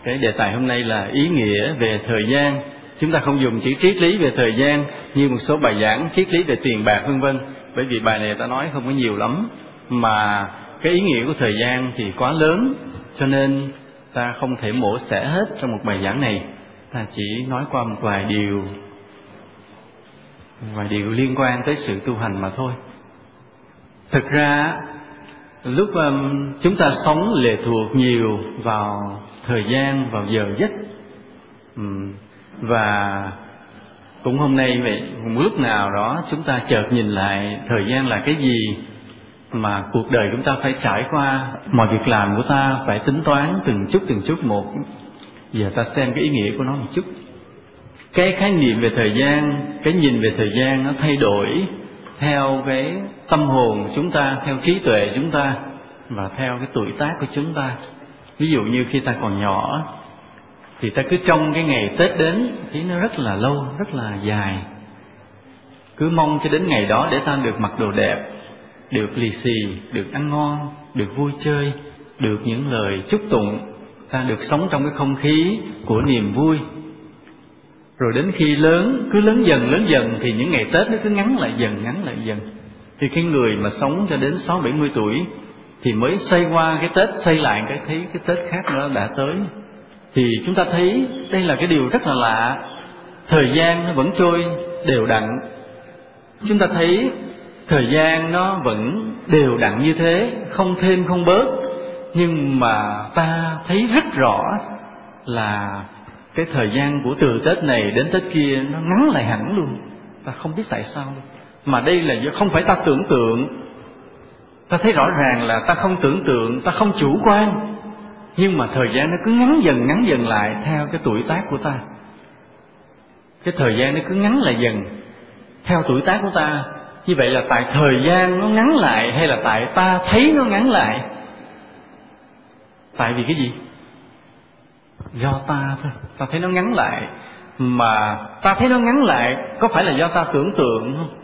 Cái đề tài hôm nay là ý nghĩa về thời gian. Chúng ta không dùng chữ triết lý về thời gian như một số bài giảng triết lý về tiền bạc vân vân, bởi vì bài này ta nói không có nhiều lắm, mà cái ý nghĩa của thời gian thì quá lớn, cho nên ta không thể mổ xẻ hết trong một bài giảng này. Ta chỉ nói qua một vài điều liên quan tới sự tu hành mà thôi. Thực ra lúc chúng ta sống lệ thuộc nhiều vào thời gian, vào giờ giấc, và cũng hôm nay vậy, một lúc nào đó chúng ta chợt nhìn lại thời gian là cái gì mà cuộc đời chúng ta phải trải qua, mọi việc làm của ta phải tính toán từng chút một. Giờ ta xem cái ý nghĩa của nó một chút. Cái khái niệm về thời gian, cái nhìn về thời gian nó thay đổi theo cái tâm hồn chúng ta, theo trí tuệ chúng ta và theo cái tuổi tác của chúng ta. Ví dụ như khi ta còn nhỏ thì ta cứ trông cái ngày Tết đến thì nó rất là lâu, rất là dài, cứ mong cho đến ngày đó để ta được mặc đồ đẹp, được lì xì, được ăn ngon, được vui chơi, được những lời chúc tụng, ta được sống trong cái không khí của niềm vui. Rồi đến khi cứ lớn dần thì những ngày Tết nó cứ ngắn lại dần. Thì cái người mà sống cho đến 60-70 tuổi thì mới xoay qua cái Tết, xoay lại cái thấy cái Tết khác nữa đã tới. Thì chúng ta thấy đây là cái điều rất là lạ. Thời gian nó vẫn trôi đều đặn. Chúng ta thấy thời gian nó vẫn đều đặn như thế, không thêm không bớt. Nhưng mà ta thấy rất rõ là cái thời gian của từ Tết này đến Tết kia nó ngắn lại hẳn luôn. Ta không biết tại sao luôn. Mà đây là không phải ta tưởng tượng. Ta thấy rõ ràng là ta không tưởng tượng, ta không chủ quan. Nhưng mà thời gian nó cứ ngắn dần lại theo cái tuổi tác của ta. Cái thời gian nó cứ ngắn lại dần theo tuổi tác của ta. Như vậy là tại thời gian nó ngắn lại hay là tại ta thấy nó ngắn lại? Tại vì cái gì? Do ta thôi. Ta thấy nó ngắn lại. Mà ta thấy nó ngắn lại có phải là do ta tưởng tượng không?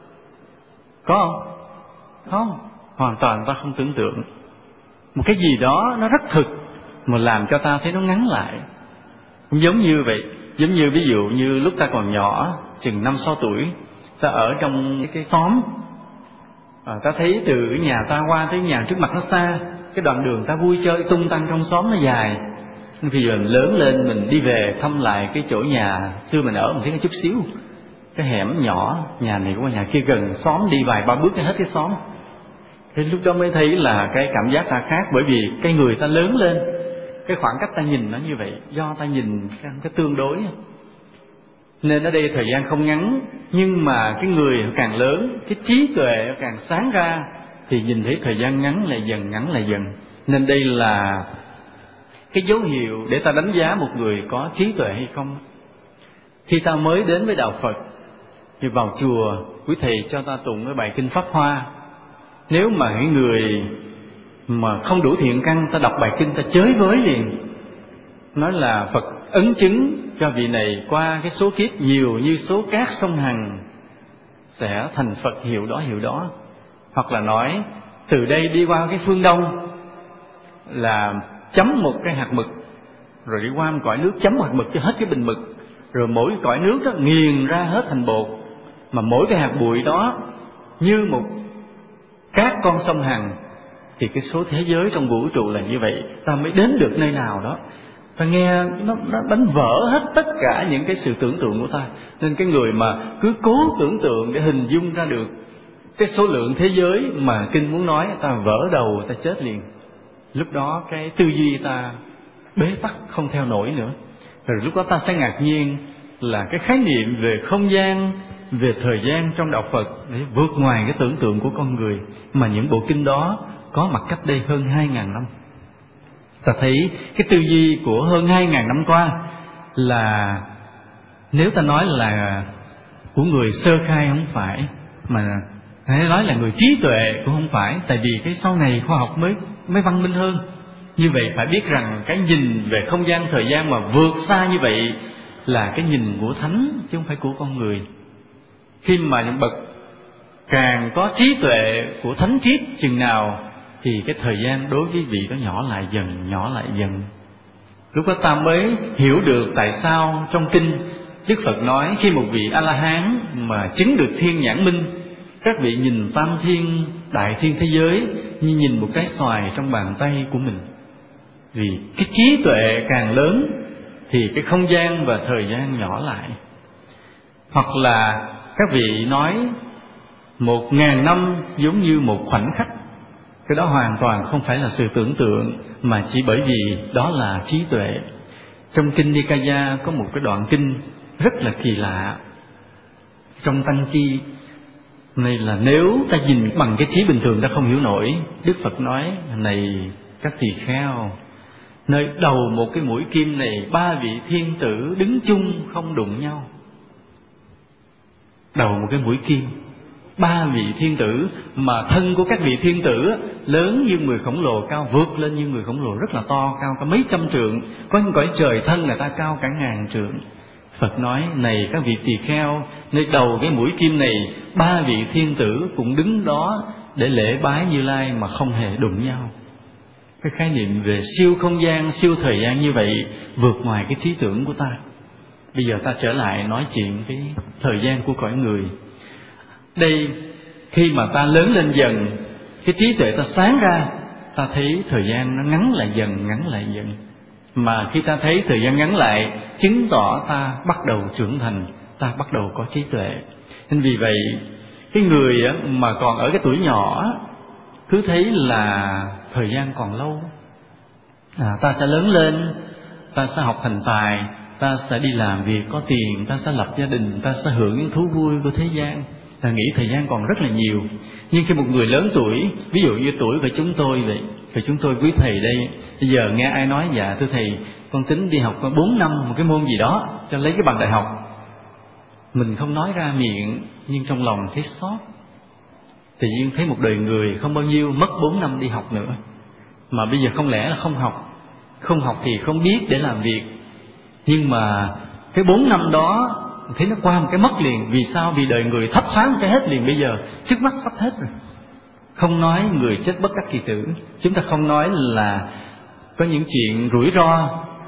Có không? Không. Hoàn toàn ta không tưởng tượng. Một cái gì đó nó rất thực mà làm cho ta thấy nó ngắn lại. Giống như vậy. Giống như ví dụ như lúc ta còn nhỏ, chừng 5-6 tuổi, ta ở trong cái xóm, ta thấy từ nhà ta qua tới nhà trước mặt nó xa, cái đoạn đường ta vui chơi tung tăng trong xóm nó dài. Bây giờ mình lớn lên, mình đi về thăm lại cái chỗ nhà xưa mình ở, mình thấy cái chút xíu, cái hẻm nhỏ, nhà này qua nhà kia gần xóm, đi vài ba bước cái hết cái xóm. Thế lúc đó mới thấy là cái cảm giác ta khác, bởi vì cái người ta lớn lên, cái khoảng cách ta nhìn nó như vậy, do ta nhìn cái tương đối. Nên ở đây thời gian không ngắn, nhưng mà cái người càng lớn, cái trí tuệ càng sáng ra, thì nhìn thấy thời gian ngắn lại dần. Nên đây là cái dấu hiệu để ta đánh giá một người có trí tuệ hay không. Khi ta mới đến với đạo Phật thì vào chùa, quý thầy cho ta tụng cái bài kinh Pháp Hoa. Nếu mà cái người mà không đủ thiện căn, ta đọc bài kinh ta chới với liền, nói là Phật ấn chứng cho vị này qua cái số kiếp nhiều như số cát sông Hằng sẽ thành Phật hiệu đó. Hoặc là nói từ đây đi qua cái phương Đông là chấm một cái hạt mực, rồi đi qua một cõi nước chấm hạt mực cho hết cái bình mực, rồi mỗi cõi nước đó nghiền ra hết thành bột, mà mỗi cái hạt bụi đó như một cát con sông Hằng. Thì cái số thế giới trong vũ trụ là như vậy, ta mới đến được nơi nào đó. Ta nghe nó đánh vỡ hết tất cả những cái sự tưởng tượng của ta. Nên cái người mà cứ cố tưởng tượng để hình dung ra được cái số lượng thế giới mà kinh muốn nói, ta vỡ đầu, ta chết liền. Lúc đó cái tư duy ta bế tắc không theo nổi nữa. Rồi lúc đó ta sẽ ngạc nhiên là cái khái niệm về không gian, về thời gian trong đạo Phật để vượt ngoài cái tưởng tượng của con người, mà những bộ kinh đó có mặt cách đây hơn 2.000 năm. Ta thấy cái tư duy của hơn 2.000 năm qua là, nếu ta nói là của người sơ khai không phải, mà hãy nói là người trí tuệ cũng không phải. Tại vì cái sau này khoa học mới văn minh hơn. Như vậy phải biết rằng cái nhìn về không gian thời gian mà vượt xa như vậy là cái nhìn của thánh chứ không phải của con người. Khi mà những bậc càng có trí tuệ của thánh triết chừng nào thì cái thời gian đối với vị đó nhỏ lại dần. Lúc đó ta mới hiểu được tại sao trong kinh Đức Phật nói khi một vị A-la-hán mà chứng được thiên nhãn minh, các vị nhìn tam thiên, đại thiên thế giới như nhìn một cái xoài trong bàn tay của mình. Vì cái trí tuệ càng lớn thì cái không gian và thời gian nhỏ lại. Hoặc là các vị nói 1000 năm giống như một khoảnh khắc. Cái đó hoàn toàn không phải là sự tưởng tượng, mà chỉ bởi vì đó là trí tuệ. Trong kinh Nikaya có một cái đoạn kinh rất là kỳ lạ. Trong Tăng Chi này là nếu ta nhìn bằng cái trí bình thường ta không hiểu nổi. Đức Phật nói: này các tỳ kheo, nơi đầu một cái mũi kim này 3 vị thiên tử đứng chung không đụng nhau. Đầu một cái mũi kim 3 vị thiên tử, mà thân của các vị thiên tử lớn như người khổng lồ, cao vượt lên như người khổng lồ, rất là to, cao cả mấy trăm trượng. Có những cõi trời thân người ta cao cả ngàn trượng. Phật nói: này các vị tỳ kheo, nơi đầu cái mũi kim này 3 vị thiên tử cũng đứng đó để lễ bái Như Lai mà không hề đụng nhau. Cái khái niệm về siêu không gian, siêu thời gian như vậy vượt ngoài cái trí tưởng của ta. Bây giờ ta trở lại nói chuyện cái thời gian của cõi người. Đây, khi mà ta lớn lên dần, cái trí tuệ ta sáng ra, ta thấy thời gian nó ngắn lại dần, ngắn lại dần. Mà khi ta thấy thời gian ngắn lại, chứng tỏ ta bắt đầu trưởng thành, ta bắt đầu có trí tuệ. Nên vì vậy, cái người mà còn ở cái tuổi nhỏ cứ thấy là thời gian còn lâu. Ta sẽ lớn lên, ta sẽ học thành tài, ta sẽ đi làm việc có tiền, ta sẽ lập gia đình, ta sẽ hưởng những thú vui của thế gian. Ta nghĩ thời gian còn rất là nhiều. Nhưng khi một người lớn tuổi, ví dụ như tuổi của chúng tôi vậy, thì chúng tôi quý thầy đây, bây giờ nghe ai nói: dạ thưa thầy, con tính đi học 4 năm một cái môn gì đó cho lấy cái bằng đại học. Mình không nói ra miệng, nhưng trong lòng thấy xót. Tự nhiên thấy một đời người không bao nhiêu mất 4 năm đi học nữa. Mà bây giờ không lẽ là không học. Không học thì không biết để làm việc. Nhưng mà cái 4 năm đó thấy nó qua một cái mất liền. Vì sao? Vì đời người thấp thoáng cái hết liền. Bây giờ trước mắt sắp hết rồi. Không nói người chết bất đắc kỳ tử, chúng ta không nói là có những chuyện rủi ro,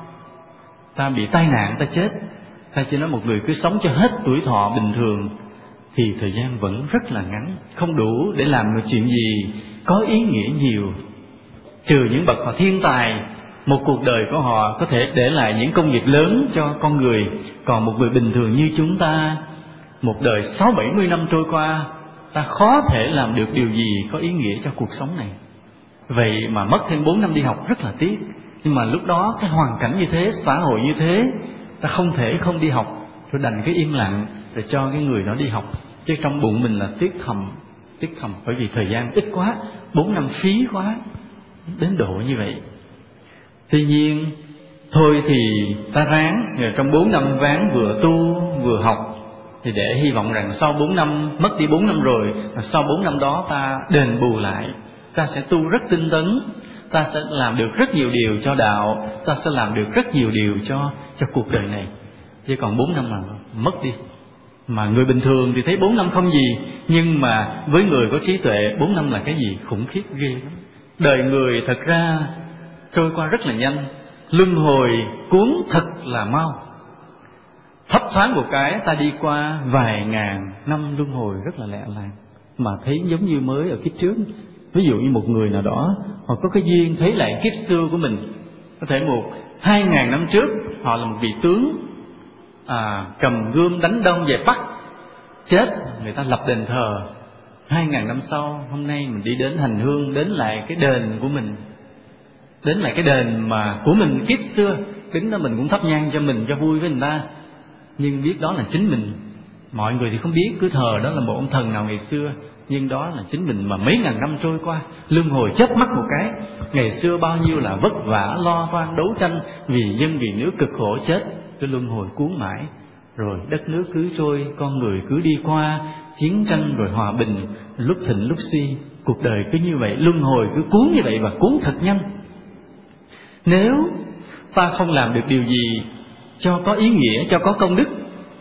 ta bị tai nạn ta chết, ta chỉ nói một người cứ sống cho hết tuổi thọ bình thường, thì thời gian vẫn rất là ngắn, không đủ để làm một chuyện gì có ý nghĩa nhiều. Trừ những bậc họ thiên tài, một cuộc đời của họ có thể để lại những công việc lớn cho con người. Còn một người bình thường như chúng ta, một đời 60-70 năm trôi qua, ta khó thể làm được điều gì có ý nghĩa cho cuộc sống này. Vậy mà mất thêm 4 năm đi học rất là tiếc. Nhưng mà lúc đó cái hoàn cảnh như thế, xã hội như thế, ta không thể không đi học, rồi đành cái im lặng rồi cho cái người đó đi học. Chứ trong bụng mình là tiếc thầm, bởi vì thời gian ít quá, 4 năm phí quá, đến độ như vậy. Tuy nhiên, thôi thì ta ráng, trong 4 năm ráng vừa tu vừa học, thì để hy vọng rằng sau 4 năm, mất đi 4 năm rồi, sau 4 năm đó ta đền bù lại. Ta sẽ tu rất tinh tấn, ta sẽ làm được rất nhiều điều cho đạo, ta sẽ làm được rất nhiều điều cho cuộc đời này. Chứ còn 4 năm là mất đi. Mà người bình thường thì thấy 4 năm không gì, nhưng mà với người có trí tuệ, 4 năm là cái gì khủng khiếp ghê lắm. Đời người thật ra trôi qua rất là nhanh, luân hồi cuốn thật là mau. Thấp thoáng một cái ta đi qua vài ngàn năm luân hồi rất là lẹ làng, mà thấy giống như mới ở kiếp trước. Ví dụ như một người nào đó họ có cái duyên thấy lại kiếp xưa của mình, có thể 1-2 ngàn năm trước họ là một vị tướng cầm gươm đánh Đông về Bắc, chết người ta lập đền thờ. 2.000 năm sau, hôm nay mình đi đến hành hương, đến lại cái đền của mình, đến lại cái đền mà của mình kiếp xưa, đứng đó mình cũng thắp nhang cho mình, cho vui với người ta, nhưng biết đó là chính mình. Mọi người thì không biết, cứ thờ đó là một ông thần nào ngày xưa, nhưng đó là chính mình. Mà mấy ngàn năm trôi qua, luân hồi chớp mắt một cái. Ngày xưa bao nhiêu là vất vả, lo toan, đấu tranh vì dân vì nước, cực khổ, chết, cái luân hồi cuốn mãi. Rồi đất nước cứ trôi, con người cứ đi qua, chiến tranh rồi hòa bình, lúc thịnh lúc suy. Cuộc đời cứ như vậy, luân hồi cứ cuốn như vậy, và cuốn thật nhanh. Nếu ta không làm được điều gì cho có ý nghĩa, cho có công đức,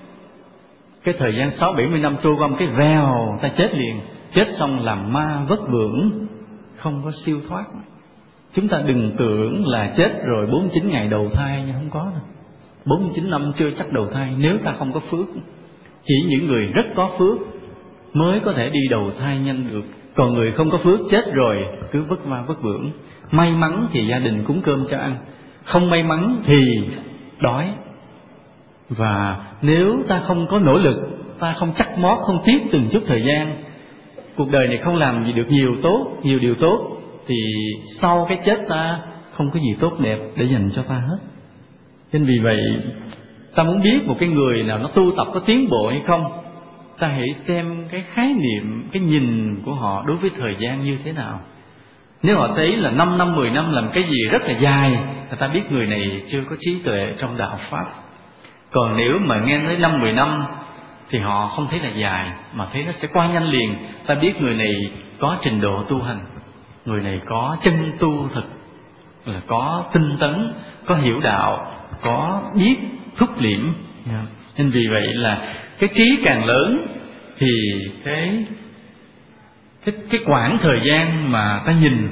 cái thời gian 60-70 năm trôi qua một cái vèo, ta chết liền. Chết xong làm ma vất vưởng, không có siêu thoát. Chúng ta đừng tưởng là chết rồi 49 ngày đầu thai nha, không có đâu. 49 năm chưa chắc đầu thai nếu ta không có phước. Chỉ những người rất có phước mới có thể đi đầu thai nhanh được. Còn người không có phước chết rồi cứ vất vả vất vưởng. May mắn thì gia đình cúng cơm cho ăn, không may mắn thì đói. Và nếu ta không có nỗ lực, ta không chắc mót, không tiếc từng chút thời gian, cuộc đời này không làm gì được nhiều điều tốt, thì sau cái chết ta không có gì tốt đẹp để dành cho ta hết. Nên vì vậy, ta muốn biết một cái người nào nó tu tập có tiến bộ hay không, ta hãy xem cái khái niệm, cái nhìn của họ đối với thời gian như thế nào. Nếu họ thấy là 5 năm, 10 năm làm cái gì rất là dài, thì ta biết người này chưa có trí tuệ trong đạo Pháp. Còn nếu mà nghe tới 5, 10 năm thì họ không thấy là dài, mà thấy nó sẽ qua nhanh liền, ta biết người này có trình độ tu hành, người này có chân tu thực, là có tinh tấn, có hiểu đạo, có biết thúc liễm. Nên vì vậy là cái trí càng lớn thì cái quãng thời gian mà ta nhìn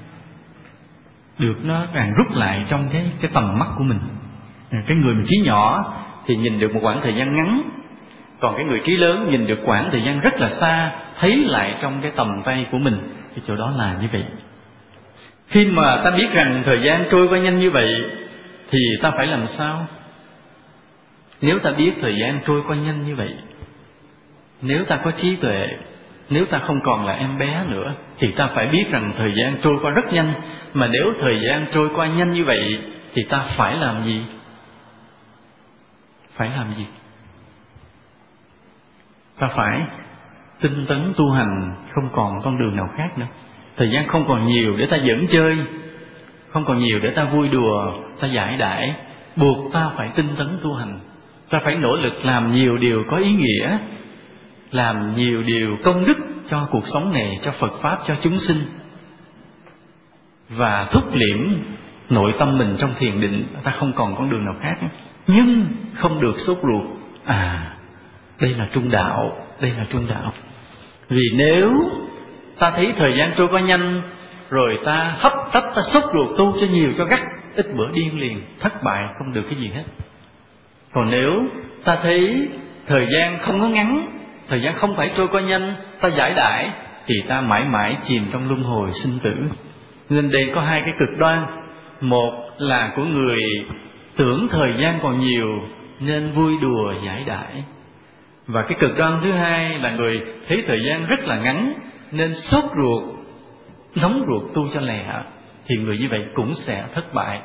được nó càng rút lại trong cái tầm mắt của mình. Cái người mà trí nhỏ thì nhìn được một quãng thời gian ngắn, còn cái người trí lớn nhìn được quãng thời gian rất là xa, thấy lại trong cái tầm tay của mình. Cái chỗ đó là như vậy. Khi mà ta biết rằng thời gian trôi qua nhanh như vậy thì ta phải làm sao? Nếu ta biết thời gian trôi qua nhanh như vậy, nếu ta có trí tuệ, nếu ta không còn là em bé nữa, thì ta phải biết rằng thời gian trôi qua rất nhanh. Mà nếu thời gian trôi qua nhanh như vậy thì ta phải làm gì? Phải làm gì? Ta phải tinh tấn tu hành, không còn con đường nào khác nữa. Thời gian không còn nhiều để ta giỡn chơi, không còn nhiều để ta vui đùa, ta giải đãi. Buộc ta phải tinh tấn tu hành. Ta phải nỗ lực làm nhiều điều có ý nghĩa, làm nhiều điều công đức cho cuộc sống này, cho Phật Pháp, cho chúng sinh, và thúc liễm nội tâm mình trong thiền định. Ta không còn con đường nào khác. Nhưng không được sốt ruột. Đây là trung đạo, đây là trung đạo. Vì nếu ta thấy thời gian trôi qua nhanh, rồi ta hấp tấp, ta sốt ruột tu cho nhiều cho gắt, ít bữa điên liền, thất bại, không được cái gì hết. Còn nếu ta thấy thời gian không có ngắn, thời gian không phải trôi qua nhanh, ta giải đãi, thì ta mãi mãi chìm trong luân hồi sinh tử. Nên đây có hai cái cực đoan. Một là của người tưởng thời gian còn nhiều nên vui đùa giải đãi, và cái cực đoan thứ hai là người thấy thời gian rất là ngắn nên sốt ruột, nóng ruột tu cho lẹ. Thì người như vậy cũng sẽ thất bại,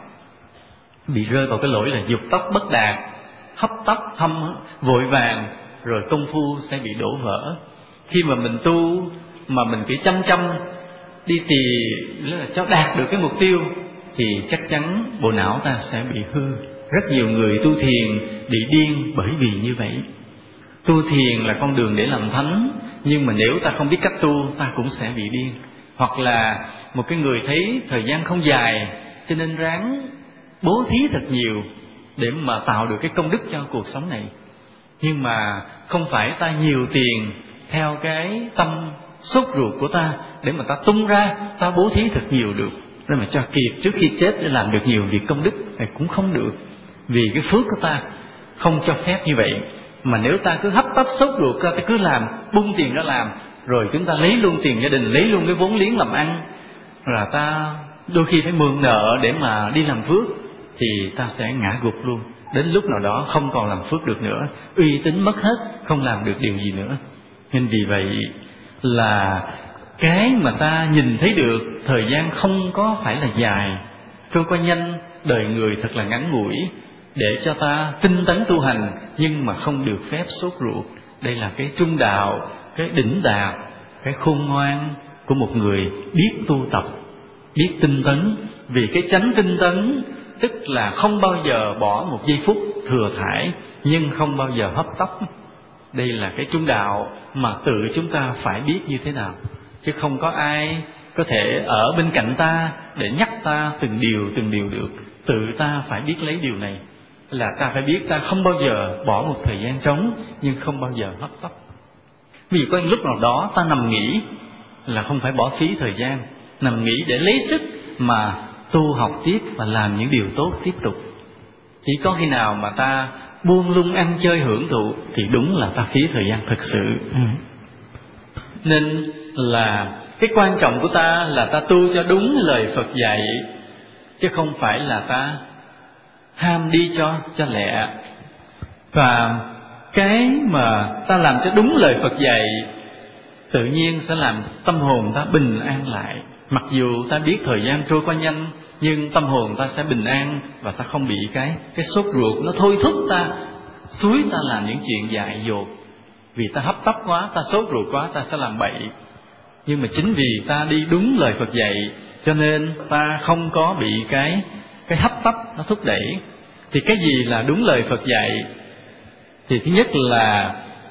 bị rơi vào cái lỗi là dục tốc bất đạt, hấp tấp vội vàng, rồi công phu sẽ bị đổ vỡ. Khi mà mình tu mà mình cứ chăm đi tìm là cho đạt được cái mục tiêu, thì chắc chắn bộ não ta sẽ bị hư. Rất nhiều người tu thiền bị điên bởi vì như vậy. Tu thiền là con đường để làm thánh, nhưng mà nếu ta không biết cách tu, ta cũng sẽ bị điên. Hoặc là một cái người thấy thời gian không dài, cho nên ráng bố thí thật nhiều để mà tạo được cái công đức cho cuộc sống này. Nhưng mà không phải ta nhiều tiền theo cái tâm sốt ruột của ta để mà ta tung ra, ta bố thí thật nhiều được, để mà cho kịp trước khi chết để làm được nhiều việc công đức thì cũng không được. Vì cái phước của ta không cho phép như vậy. Mà nếu ta cứ hấp tấp sốt ruột, ta cứ làm, bung tiền ra làm, rồi chúng ta lấy luôn tiền gia đình, lấy luôn cái vốn liếng làm ăn, là ta đôi khi phải mượn nợ để mà đi làm phước, thì ta sẽ ngã gục luôn. Đến lúc nào đó không còn làm phước được nữa, uy tín mất hết, không làm được điều gì nữa. Nên vì vậy là cái mà ta nhìn thấy được thời gian không có phải là dài, trôi qua nhanh, đời người thật là ngắn ngủi, để cho ta tinh tấn tu hành, nhưng mà không được phép sốt ruột. Đây là cái trung đạo, cái đỉnh đạt, cái khôn ngoan của một người biết tu tập, biết tinh tấn. Vì cái chánh tinh tấn tức là không bao giờ bỏ một giây phút thừa thãi, nhưng không bao giờ hấp tấp. Đây là cái trung đạo mà tự chúng ta phải biết như thế nào, chứ không có ai có thể ở bên cạnh ta để nhắc ta từng điều được. Tự ta phải biết lấy điều này, là ta phải biết ta không bao giờ bỏ một thời gian trống, nhưng không bao giờ hấp tấp. Vì có lúc nào đó ta nằm nghỉ là không phải bỏ phí thời gian, nằm nghỉ để lấy sức mà tu học tiếp và làm những điều tốt tiếp tục. Chỉ có khi nào mà ta buông lung ăn chơi hưởng thụ thì đúng là ta phí thời gian thực sự. Nên là cái quan trọng của ta là ta tu cho đúng lời Phật dạy, chứ không phải là ta ham đi cho lẹ. Và cái mà ta làm cho đúng lời Phật dạy tự nhiên sẽ làm tâm hồn ta bình an lại. Mặc dù ta biết thời gian trôi qua nhanh, nhưng tâm hồn ta sẽ bình an và ta không bị cái sốt ruột nó thôi thúc ta, xúi ta làm những chuyện dại dột. Vì ta hấp tấp quá, ta sốt ruột quá, ta sẽ làm bậy. Nhưng mà chính vì ta đi đúng lời Phật dạy, cho nên ta không có bị cái hấp tấp nó thúc đẩy. Thì cái gì là đúng lời Phật dạy? Thì thứ nhất là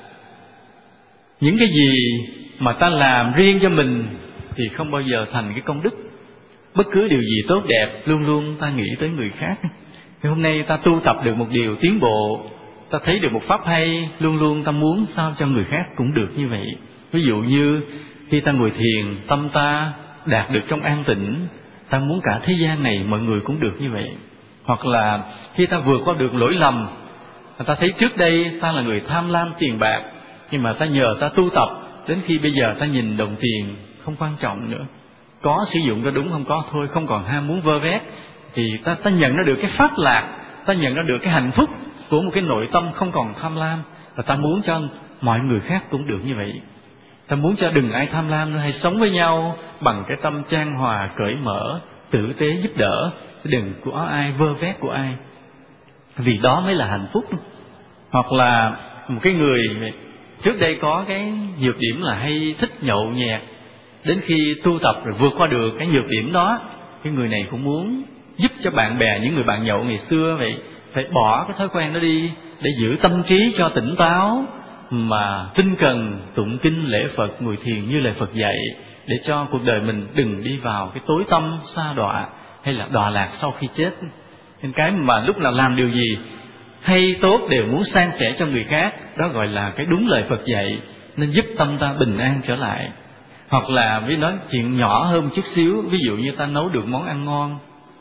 những cái gì mà ta làm riêng cho mình thì không bao giờ thành cái công đức. Bất cứ điều gì tốt đẹp luôn luôn ta nghĩ tới người khác. Thì hôm nay ta tu tập được một điều tiến bộ, ta thấy được một pháp hay, luôn luôn ta muốn sao cho người khác cũng được như vậy. Ví dụ như khi ta ngồi thiền, tâm ta đạt được trong an tĩnh, ta muốn cả thế gian này mọi người cũng được như vậy. Hoặc là khi ta vượt qua được lỗi lầm, ta thấy trước đây ta là người tham lam tiền bạc, nhưng mà ta nhờ ta tu tập, đến khi bây giờ ta nhìn đồng tiền không quan trọng nữa, có sử dụng có đúng không có thôi, không còn ham muốn vơ vét, thì ta nhận ra được cái pháp lạc, ta nhận ra được cái hạnh phúc của một cái nội tâm không còn tham lam, và ta muốn cho mọi người khác cũng được như vậy. Ta muốn cho đừng ai tham lam nữa, hay sống với nhau bằng cái tâm chan hòa, cởi mở, tử tế giúp đỡ, đừng có ai vơ vét của ai, vì đó mới là hạnh phúc. Hoặc là một cái người trước đây có cái nhược điểm là hay thích nhậu nhẹt, đến khi tu tập rồi vượt qua được cái nhược điểm đó, cái người này cũng muốn giúp cho bạn bè, những người bạn nhậu ngày xưa vậy, phải bỏ cái thói quen đó đi để giữ tâm trí cho tỉnh táo, mà tinh cần tụng kinh lễ Phật, ngồi thiền như lời Phật dạy, để cho cuộc đời mình đừng đi vào cái tối tăm sa đọa hay là đọa lạc sau khi chết. Nên cái mà lúc nào làm điều gì hay tốt đều muốn san sẻ cho người khác, đó gọi là cái đúng lời Phật dạy, nên giúp tâm ta bình an trở lại. Hoặc là với nói chuyện nhỏ hơn một chút xíu, ví dụ như ta nấu được món ăn ngon.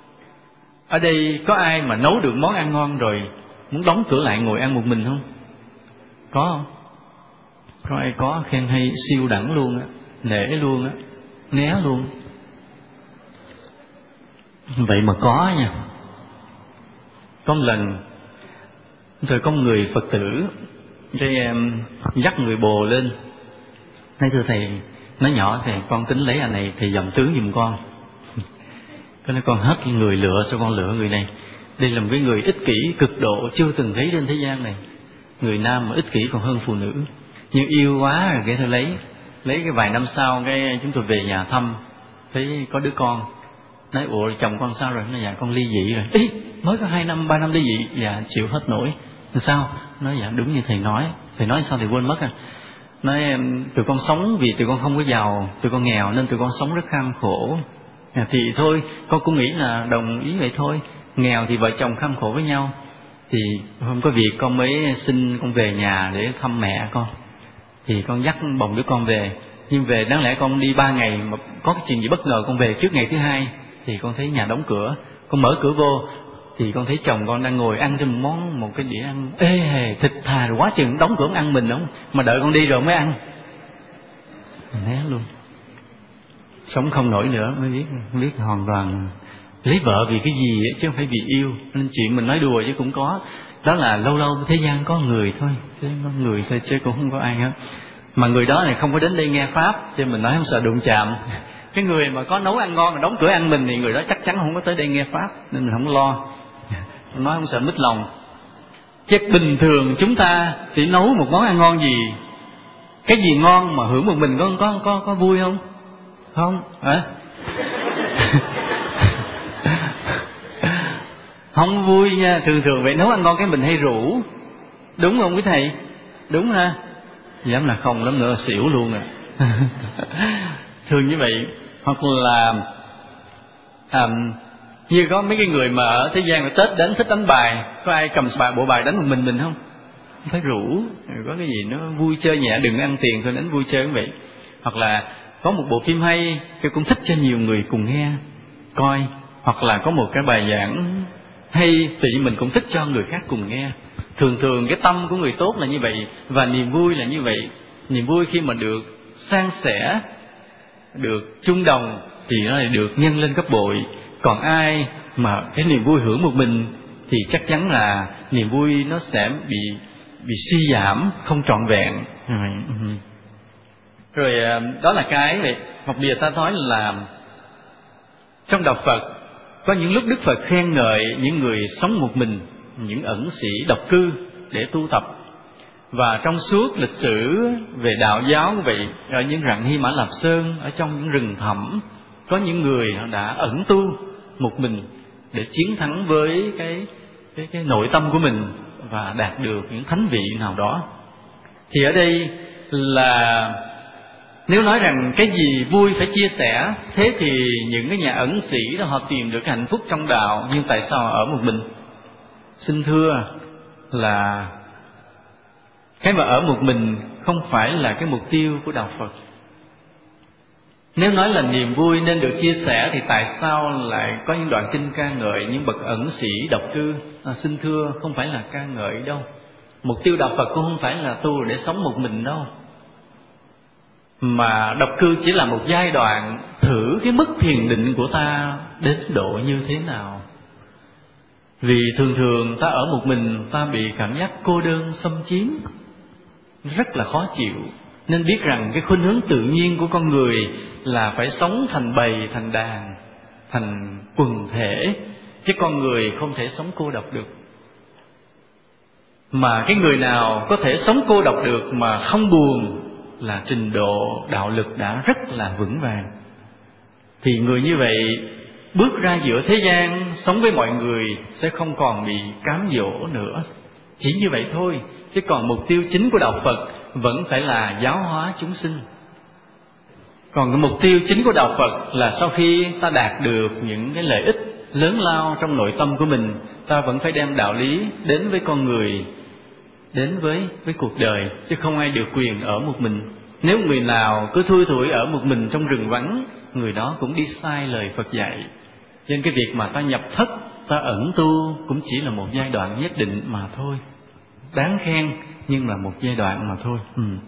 Ở đây có ai mà nấu được món ăn ngon rồi muốn đóng cửa lại ngồi ăn một mình không? Có không? Có ai có khen hay siêu đẳng luôn á, nể luôn á, né luôn. Vậy mà có nha. Có một lần rồi có một người Phật tử, cái em dắt người bồ lên, nói thưa thầy, nói nhỏ thầy, con tính lấy anh này thầy dòm tướng giùm con. Cái nói con hết người lựa, cho con lựa người này. Đây là một cái người ích kỷ cực độ, chưa từng thấy trên thế gian này. Người nam mà ích kỷ còn hơn phụ nữ, nhưng yêu quá rồi cái thôi lấy cái vài năm sau, cái chúng tôi về nhà thăm, thấy có đứa con, nói ủa chồng con sao rồi? Nói dạ con ly dị rồi. Ý, mới có 2 năm 3 năm ly dị. Dạ chịu hết nổi. Sao? Nói dạ đúng như thầy nói. Thầy nói sao thì quên mất à. Nói tụi con sống vì tụi con không có giàu, tụi con nghèo nên tụi con sống rất kham khổ. Thì thôi con cũng nghĩ là đồng ý vậy thôi, nghèo thì vợ chồng kham khổ với nhau. Thì hôm có việc con mới xin con về nhà để thăm mẹ con, thì con dắt bồng đứa con về. Nhưng về đáng lẽ con đi 3 ngày, mà có cái chuyện gì bất ngờ con về trước ngày thứ 2, thì con thấy nhà đóng cửa. Con mở cửa vô thì con thấy chồng con đang ngồi ăn trên một cái đĩa ăn ê hề thịt thà rồi quá chừng, đóng cửa ăn mình không, mà đợi con đi rồi mới ăn. Né luôn, sống không nổi nữa. Mới biết hoàn toàn lấy vợ vì cái gì ấy, chứ không phải vì yêu. Nên chuyện mình nói đùa chứ cũng có, đó là lâu lâu thế gian có người thôi, chứ có người thôi chứ cũng không có ai hết. Mà người đó này không có đến đây nghe pháp, cho mình nói không sợ đụng chạm. Cái người mà có nấu ăn ngon mà đóng cửa ăn mình thì người đó chắc chắn không có tới đây nghe pháp, nên mình không lo, nói không sợ mít lòng. Chứ bình thường chúng ta chỉ nấu một món ăn ngon gì, cái gì ngon mà hưởng một mình có vui không? Không hả? Không vui nha. Thường vậy nấu ăn ngon cái mình hay rủ, đúng không quý thầy? Đúng ha? Dám là không lắm nữa xỉu luôn à. Thường như vậy. Hoặc là như có mấy cái người mà ở thế gian mà Tết đến thích đánh bài, có ai cầm bộ bài đánh một mình không? Không phải rủ, có cái gì nó vui chơi nhẹ, đừng ăn tiền thôi, đánh vui chơi cũng vậy. Hoặc là có một bộ phim hay, tôi cũng thích cho nhiều người cùng nghe coi, hoặc là có một cái bài giảng hay thì mình cũng thích cho người khác cùng nghe. Thường thường cái tâm của người tốt là như vậy, và niềm vui là như vậy. Niềm vui khi mà được san sẻ, được chung đồng thì nó lại được nhân lên gấp bội. Còn ai mà cái niềm vui hưởng một mình thì chắc chắn là niềm vui nó sẽ bị suy giảm, không trọn vẹn. Rồi đó là cái vậy. Một điều ta nói là trong đạo Phật có những lúc Đức Phật khen ngợi những người sống một mình, những ẩn sĩ độc cư để tu tập. Và trong suốt lịch sử về đạo giáo vậy, ở những rặng Hy Mã Lạp Sơn, ở trong những rừng thẳm, có những người đã ẩn tu một mình để chiến thắng với cái nội tâm của mình và đạt được những thánh vị nào đó. Thì ở đây là nếu nói rằng cái gì vui phải chia sẻ, thế thì những cái nhà ẩn sĩ đó họ tìm được cái hạnh phúc trong đạo, nhưng tại sao họ ở một mình? Xin thưa là cái mà ở một mình không phải là cái mục tiêu của đạo Phật. Nếu nói là niềm vui nên được chia sẻ thì tại sao lại có những đoạn kinh ca ngợi những bậc ẩn sĩ độc cư? Xin thưa, không phải là ca ngợi đâu. Mục tiêu đạo Phật cũng không phải là tu để sống một mình đâu, mà độc cư chỉ là một giai đoạn thử cái mức thiền định của ta đến độ như thế nào. Vì thường thường ta ở một mình, ta bị cảm giác cô đơn xâm chiếm, rất là khó chịu. Nên biết rằng cái khuynh hướng tự nhiên của con người là phải sống thành bầy, thành đàn, thành quần thể, chứ con người không thể sống cô độc được. Mà cái người nào có thể sống cô độc được mà không buồn là trình độ đạo lực đã rất là vững vàng. Thì người như vậy bước ra giữa thế gian, sống với mọi người sẽ không còn bị cám dỗ nữa. Chỉ như vậy thôi, chứ còn mục tiêu chính của đạo Phật vẫn phải là giáo hóa chúng sinh. Còn cái mục tiêu chính của đạo Phật là sau khi ta đạt được những cái lợi ích lớn lao trong nội tâm của mình, ta vẫn phải đem đạo lý đến với con người, đến với cuộc đời, chứ không ai được quyền ở một mình. Nếu người nào cứ thui thủi ở một mình trong rừng vắng, người đó cũng đi sai lời Phật dạy. Cho nên cái việc mà ta nhập thất, ta ẩn tu cũng chỉ là một giai đoạn nhất định mà thôi. Đáng khen, nhưng là một giai đoạn mà thôi.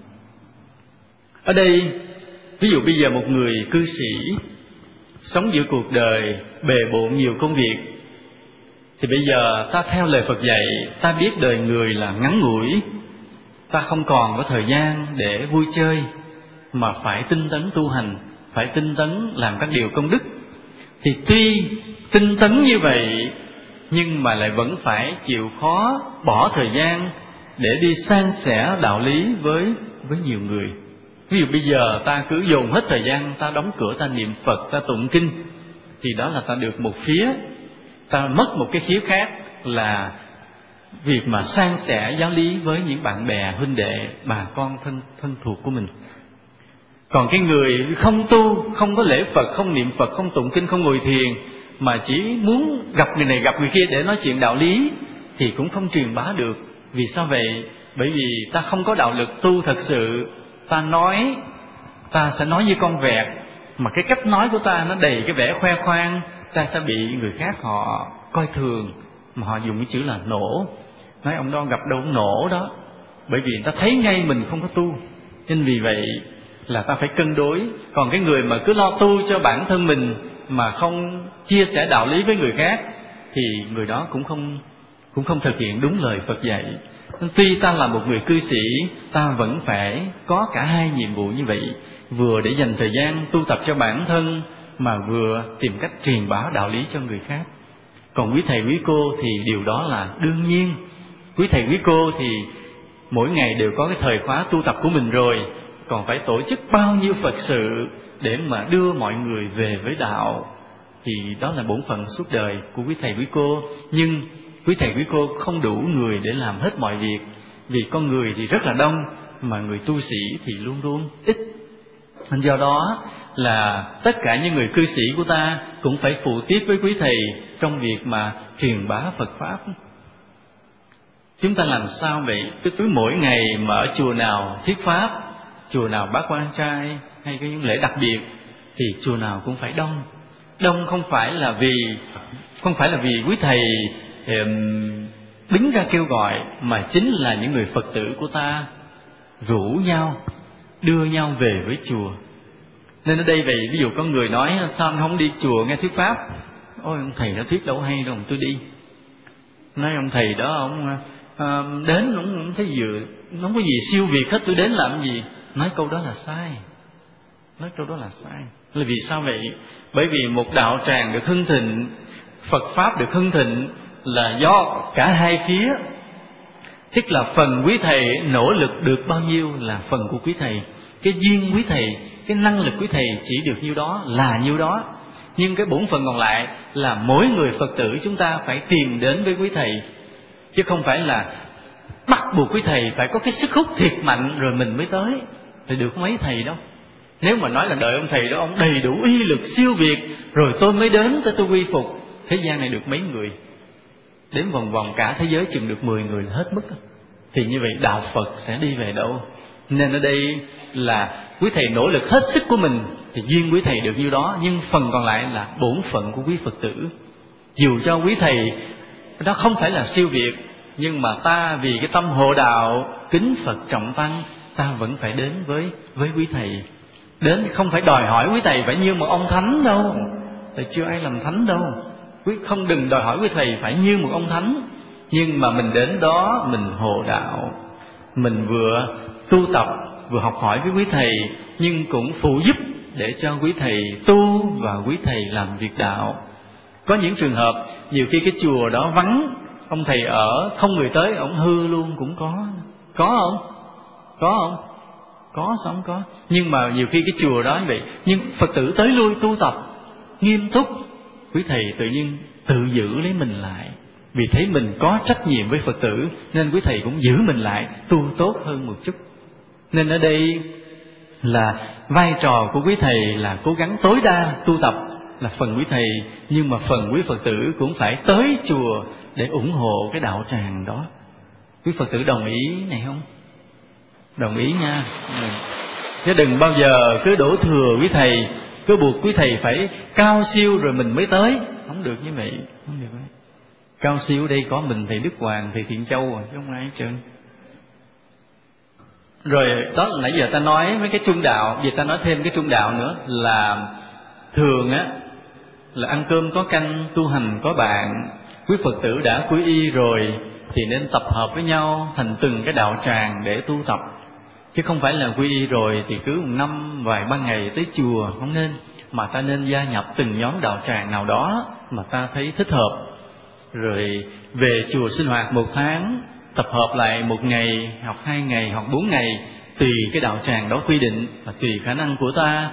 Ở đây, ví dụ bây giờ một người cư sĩ sống giữa cuộc đời bề bộn nhiều công việc, thì bây giờ ta theo lời Phật dạy, ta biết đời người là ngắn ngủi, ta không còn có thời gian để vui chơi, mà phải tinh tấn tu hành, phải tinh tấn làm các điều công đức. Thì tuy tinh tấn như vậy, nhưng mà lại vẫn phải chịu khó bỏ thời gian để đi san sẻ đạo lý với nhiều người. Ví dụ bây giờ ta cứ dồn hết thời gian, ta đóng cửa, ta niệm Phật, ta tụng kinh, thì đó là ta được một phía. Ta mất một cái phía khác là việc mà san sẻ giáo lý với những bạn bè, huynh đệ, bà con thân thuộc của mình. Còn cái người không tu, không có lễ Phật, không niệm Phật, không tụng kinh, không ngồi thiền, mà chỉ muốn gặp người này gặp người kia để nói chuyện đạo lý, thì cũng không truyền bá được. Vì sao vậy? Bởi vì ta không có đạo lực tu thật sự. Ta nói, ta sẽ nói như con vẹt, mà cái cách nói của ta nó đầy cái vẻ khoe khoang, ta sẽ bị người khác họ coi thường, mà họ dùng cái chữ là nổ. Nói ông đó gặp đâu cũng nổ đó, bởi vì ta thấy ngay mình không có tu. Nên vì vậy là ta phải cân đối. Còn cái người mà cứ lo tu cho bản thân mình mà không chia sẻ đạo lý với người khác, thì người đó cũng không thực hiện đúng lời Phật dạy. Tuy ta là một người cư sĩ, ta vẫn phải có cả hai nhiệm vụ như vậy, vừa để dành thời gian tu tập cho bản thân, mà vừa tìm cách truyền bá đạo lý cho người khác. Còn quý thầy quý cô thì điều đó là đương nhiên. Quý thầy quý cô thì mỗi ngày đều có cái thời khóa tu tập của mình rồi, còn phải tổ chức bao nhiêu Phật sự để mà đưa mọi người về với đạo, thì đó là bổn phận suốt đời của quý thầy quý cô. Nhưng quý thầy quý cô không đủ người để làm hết mọi việc, vì con người thì rất là đông, mà người tu sĩ thì luôn luôn ít. Do đó là tất cả những người cư sĩ của ta cũng phải phụ tiếp với quý thầy trong việc mà truyền bá Phật Pháp. Chúng ta làm sao vậy? Tức cứ mỗi ngày mà ở chùa nào thuyết Pháp, chùa nào bác quan trai hay cái những lễ đặc biệt, thì chùa nào cũng phải đông. Đông không phải là vì quý thầy đứng ra kêu gọi, mà chính là những người Phật tử của ta rủ nhau, đưa nhau về với chùa. Nên ở đây vậy, ví dụ có người nói sao anh không đi chùa nghe thuyết pháp? Ôi ông thầy đã thuyết đâu hay đâu, tôi đi. Nói ông thầy đó ông đến ông thấy vừa không có gì siêu việt hết, tôi đến làm gì? Nói câu đó là sai. Là vì sao vậy? Bởi vì một đạo tràng được hưng thịnh, Phật pháp được hưng thịnh là do cả hai phía. Tức là phần quý thầy nỗ lực được bao nhiêu là phần của quý thầy, cái duyên quý thầy, cái năng lực quý thầy chỉ được nhiêu đó là nhiêu đó. Nhưng cái bổn phận còn lại là mỗi người Phật tử chúng ta phải tìm đến với quý thầy, chứ không phải là bắt buộc quý thầy phải có cái sức hút thiệt mạnh rồi mình mới tới, thì được mấy thầy đâu. Nếu mà nói là đợi ông thầy đó ông đầy đủ uy lực siêu việt rồi tôi mới đến, tôi quy phục, thế gian này được mấy người? Đến vòng vòng cả thế giới chừng được 10 người là hết mức. Thì như vậy đạo Phật sẽ đi về đâu? Nên ở đây là quý thầy nỗ lực hết sức của mình thì duyên quý thầy được nhiêu đó, nhưng phần còn lại là bổn phận của quý Phật tử. Dù cho quý thầy đó không phải là siêu việt, nhưng mà ta vì cái tâm hộ đạo, kính Phật trọng tăng, ta vẫn phải đến với quý thầy. Đến không phải đòi hỏi quý thầy phải như một ông thánh đâu, tại chưa ai làm thánh đâu. Không đừng đòi hỏi quý thầy phải như một ông thánh, nhưng mà mình đến đó mình hộ đạo, mình vừa tu tập vừa học hỏi với quý thầy, nhưng cũng phụ giúp để cho quý thầy tu và quý thầy làm việc đạo. Có những trường hợp nhiều khi cái chùa đó vắng, ông thầy ở không người tới, ông hư luôn cũng có. Có không? Có sao không có? Nhưng mà nhiều khi cái chùa đó như vậy, nhưng Phật tử tới lui tu tập nghiêm túc, quý thầy tự nhiên tự giữ lấy mình lại, vì thấy mình có trách nhiệm với Phật tử nên quý thầy cũng giữ mình lại tu tốt hơn một chút. Nên ở đây là vai trò của quý thầy là cố gắng tối đa tu tập là phần quý thầy, nhưng mà phần quý Phật tử cũng phải tới chùa để ủng hộ cái đạo tràng đó. Quý Phật tử đồng ý này không? Đồng ý nha. Chứ đừng bao giờ cứ đổ thừa quý thầy, cứ buộc quý thầy phải cao siêu rồi mình mới tới. Không được như vậy, không được vậy. Cao siêu ở đây có mình thầy Đức Hoàng, thầy Thiện Châu chứ không ai hết trơn. Rồi đó là nãy giờ ta nói mấy cái trung đạo, giờ ta nói thêm cái trung đạo nữa là thường á là ăn cơm có canh, tu hành có bạn. Quý Phật tử đã quy y rồi thì nên tập hợp với nhau thành từng cái đạo tràng để tu tập, chứ không phải là quy y rồi thì cứ một năm vài ba ngày tới chùa, không nên. Mà ta nên gia nhập từng nhóm đạo tràng nào đó mà ta thấy thích hợp, rồi về chùa sinh hoạt một tháng, tập hợp lại một ngày, học 2 ngày, học 4 ngày, tùy cái đạo tràng đó quy định và tùy khả năng của ta,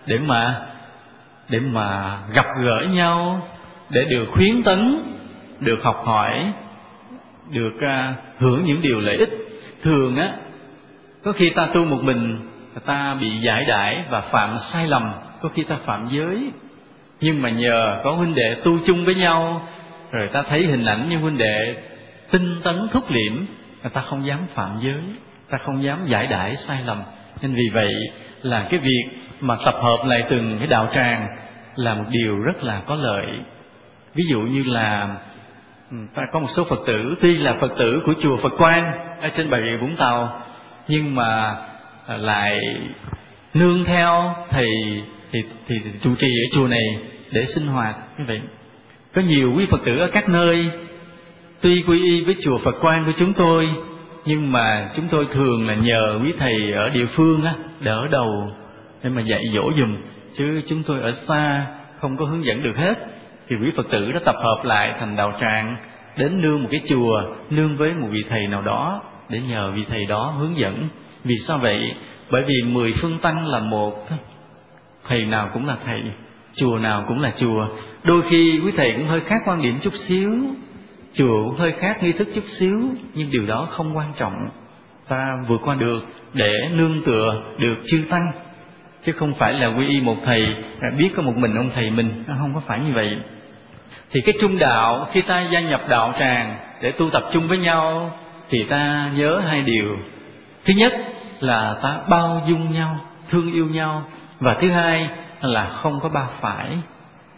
để mà gặp gỡ nhau, để được khuyến tấn, được học hỏi, được hưởng những điều lợi ích. Thường á, có khi ta tu một mình, ta bị giải đãi và phạm sai lầm, có khi ta phạm giới. Nhưng mà nhờ có huynh đệ tu chung với nhau, rồi ta thấy hình ảnh như huynh đệ tinh tấn thúc liễm, ta không dám phạm giới, ta không dám giải đãi sai lầm. Nên vì vậy là cái việc mà tập hợp lại từng cái đạo tràng là một điều rất là có lợi. Ví dụ như là ta có một số Phật tử tuy là Phật tử của chùa Phật Quang ở trên Bà Rịa Vũng Tàu, nhưng mà lại nương theo thầy thì trụ trì ở chùa này để sinh hoạt như vậy. Có nhiều quý Phật tử ở các nơi tuy quy y với chùa Phật Quang của chúng tôi, nhưng mà chúng tôi thường là nhờ quý thầy ở địa phương á đỡ đầu để mà dạy dỗ giùm, chứ chúng tôi ở xa không có hướng dẫn được hết. Thì quý Phật tử đã tập hợp lại thành đạo tràng, đến nương một cái chùa, nương với một vị thầy nào đó để nhờ vị thầy đó hướng dẫn. Vì sao vậy? Bởi vì 10 phương tăng là một, thầy nào cũng là thầy, chùa nào cũng là chùa. Đôi khi quý thầy cũng hơi khác quan điểm chút xíu, chùa cũng hơi khác nghi thức chút xíu, nhưng điều đó không quan trọng. Ta vượt qua được để nương tựa được chư tăng, chứ không phải là quy y một thầy biết có một mình ông thầy mình, nó không có phải như vậy. Thì cái trung đạo, khi ta gia nhập đạo tràng để tu tập chung với nhau, thì ta nhớ 2 điều. Thứ nhất là ta bao dung nhau, thương yêu nhau, và thứ hai là không có ba phải.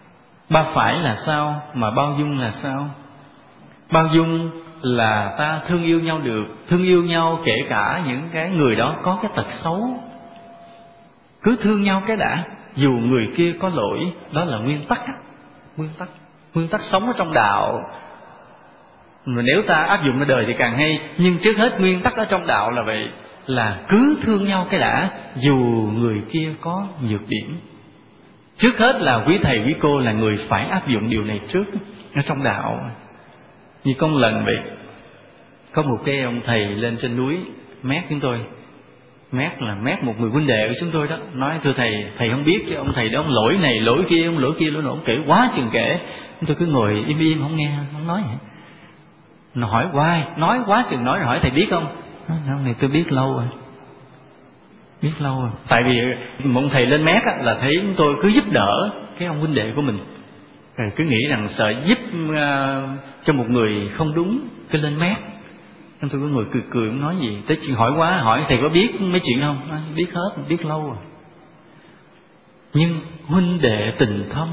Ba phải là sao, mà bao dung là sao? Bao dung là ta thương yêu nhau được, thương yêu nhau kể cả những cái người đó có cái tật xấu. Cứ thương nhau cái đã, dù người kia có lỗi. Đó là nguyên tắc. Nguyên tắc sống ở trong đạo. Mà nếu ta áp dụng ở đời thì càng hay. Nhưng trước hết nguyên tắc ở trong đạo là vậy, là cứ thương nhau cái đã, dù người kia có nhược điểm. Trước hết là quý thầy quý cô là người phải áp dụng điều này trước ở trong đạo. Như có một lần vậy, có một cái ông thầy lên trên núi mét chúng tôi. Mét là mét một người huynh đệ của chúng tôi đó. Nói thưa thầy, thầy không biết chứ ông thầy đó ông lỗi này lỗi kia, ông lỗi kia lỗi nọ, ông kể quá chừng kể. Chúng tôi cứ ngồi im im không nghe, không nói vậy. Nó hỏi hoài, nói quá chừng nói, rồi hỏi thầy biết không? Nói ông này tôi biết lâu rồi. Biết lâu rồi. Tại vì một thầy lên mét á, là thấy chúng tôi cứ giúp đỡ cái ông huynh đệ của mình. Rồi cứ nghĩ rằng sợ giúp cho một người không đúng, cứ lên mét. Tôi có người cười cười không nói gì. Tới chuyện hỏi quá, hỏi thầy có biết mấy chuyện không? Nói, biết hết, biết lâu rồi. Nhưng huynh đệ tình thâm,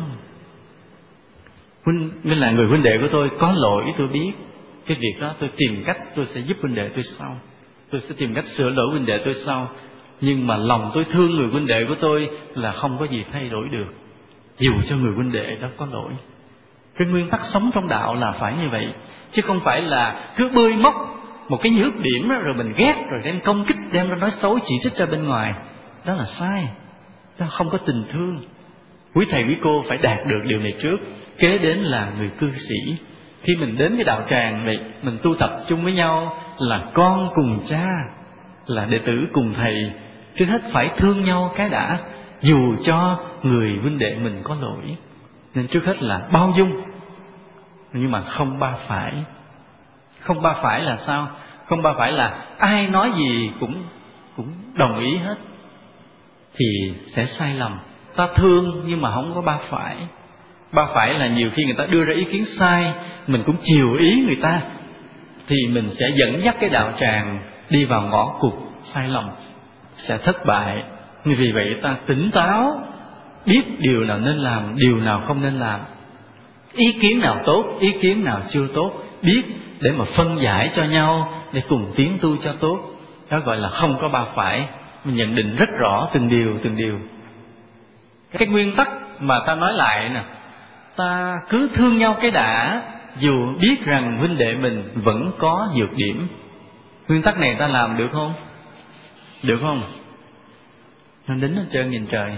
nên là người huynh đệ của tôi có lỗi tôi biết. Cái việc đó tôi tìm cách tôi sẽ giúp huynh đệ tôi sau. Tôi sẽ tìm cách sửa lỗi huynh đệ tôi sau. Nhưng mà lòng tôi thương người huynh đệ của tôi là không có gì thay đổi được, dù cho người huynh đệ đó có lỗi. Cái nguyên tắc sống trong đạo là phải như vậy, chứ không phải là cứ bơi móc một cái nhược điểm đó, rồi mình ghét, rồi đem công kích, đem ra nói xấu, chỉ trích ra bên ngoài. Đó là sai, đó không có tình thương. Quý thầy quý cô phải đạt được điều này trước, kế đến là người cư sĩ. Khi mình đến cái đạo tràng này, mình tu tập chung với nhau là con cùng cha, là đệ tử cùng thầy. Trước hết phải thương nhau cái đã, dù cho người huynh đệ mình có lỗi. Nên trước hết là bao dung, nhưng mà không ba phải. Không ba phải là sao? Không ba phải là ai nói gì cũng đồng ý hết, thì sẽ sai lầm. Ta thương nhưng mà không có ba phải. Ba phải là nhiều khi người ta đưa ra ý kiến sai, mình cũng chiều ý người ta, thì mình sẽ dẫn dắt cái đạo tràng đi vào ngõ cụt sai lầm, sẽ thất bại. Vì vậy ta tỉnh táo, biết điều nào nên làm, điều nào không nên làm, ý kiến nào tốt, ý kiến nào chưa tốt, biết để mà phân giải cho nhau, để cùng tiến tu cho tốt. Đó gọi là không có ba phải. Mình nhận định rất rõ từng điều. Cái nguyên tắc mà ta nói lại nè, ta cứ thương nhau cái đã, dù biết rằng huynh đệ mình vẫn có nhược điểm. Nguyên tắc này ta làm được không? Được không? Nó đính hết trơn nhìn trời.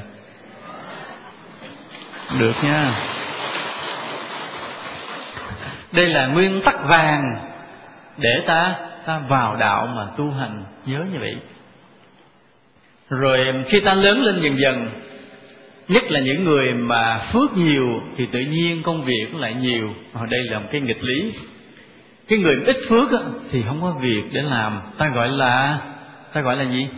Được nha. Đây là nguyên tắc vàng để ta vào đạo mà tu hành, nhớ như vậy. Rồi khi ta lớn lên dần dần, nhất là những người mà phước nhiều thì tự nhiên công việc lại nhiều. Đây là một cái nghịch lý. Cái người ít phước thì không có việc để làm, ta gọi là gì?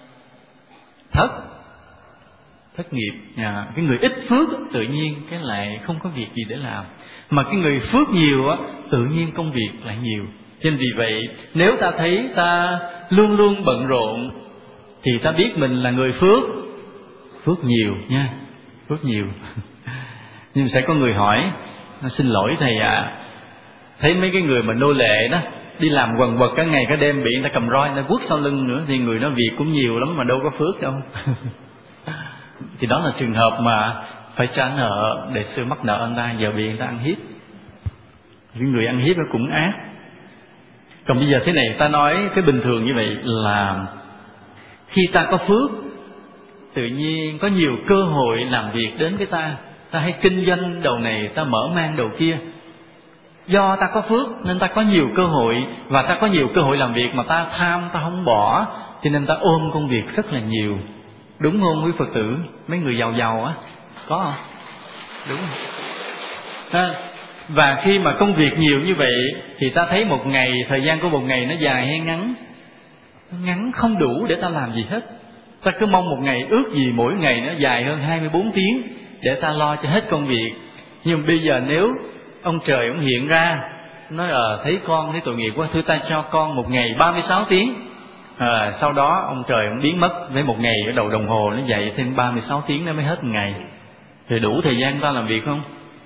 Thất nghiệp. Cái người ít phước tự nhiên cái lại không có việc gì để làm. Mà cái người phước nhiều tự nhiên công việc lại nhiều. Nên vì vậy nếu ta thấy ta luôn luôn bận rộn thì ta biết mình là người phước nhiều nha, phước nhiều. Nhưng sẽ có người hỏi, xin lỗi thầy thấy mấy cái người mà nô lệ đó đi làm quần quật cả ngày cả đêm, bị người ta cầm roi người ta quất sau lưng nữa, thì người đó việc cũng nhiều lắm mà đâu có phước đâu. Thì đó là trường hợp mà phải trả nợ, để xưa mắc nợ người ta, giờ bị người ta ăn hiếp. Những người ăn hiếp nó cũng ác. Còn bây giờ thế này, ta nói cái bình thường như vậy là khi ta có phước, tự nhiên có nhiều cơ hội làm việc đến với ta. Ta hay kinh doanh đầu này, ta mở mang đầu kia. Do ta có phước nên ta có nhiều cơ hội, và ta có nhiều cơ hội làm việc mà ta tham, ta không bỏ, cho nên ta ôm công việc rất là nhiều. Đúng không quý Phật tử? Mấy người giàu có không? Đúng không? Và khi mà công việc nhiều như vậy thì ta thấy một ngày, thời gian của một ngày nó dài hay ngắn? Ngắn không đủ để ta làm gì hết. Ta cứ mong một ngày, ước gì mỗi ngày nó dài hơn 24 tiếng để ta lo cho hết công việc. Nhưng bây giờ nếu ông trời ông hiện ra nói thấy con thấy tội nghiệp quá, thưa ta cho con một ngày 36 tiếng. Sau đó ông trời ông biến mất với một ngày ở đầu đồng hồ, nó dậy thêm 36 tiếng nó mới hết một ngày. Thì đủ thời gian ta làm việc không?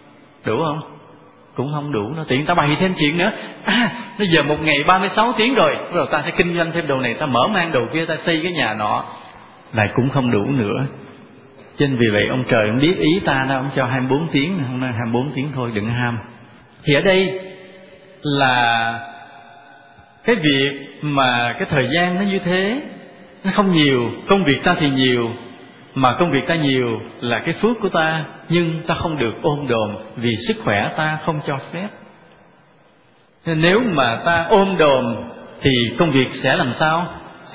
Đủ không? Cũng không đủ nữa. Tiện ta bày thêm chuyện nữa. Bây giờ một ngày 36 tiếng rồi ta sẽ kinh doanh thêm đồ này, ta mở mang đồ kia, ta xây cái nhà nọ, lại cũng không đủ nữa. Cho nên vì vậy ông trời ông biết ý ta đó, ông cho 24 tiếng, hôm nay 24 tiếng thôi, đừng ham. Thì ở đây là cái việc mà cái thời gian nó như thế, nó không nhiều, công việc ta thì nhiều, mà công việc ta nhiều là cái phước của ta, nhưng ta không được ôm đồm vì sức khỏe ta không cho phép. Nên nếu mà ta ôm đồm thì công việc sẽ làm sao?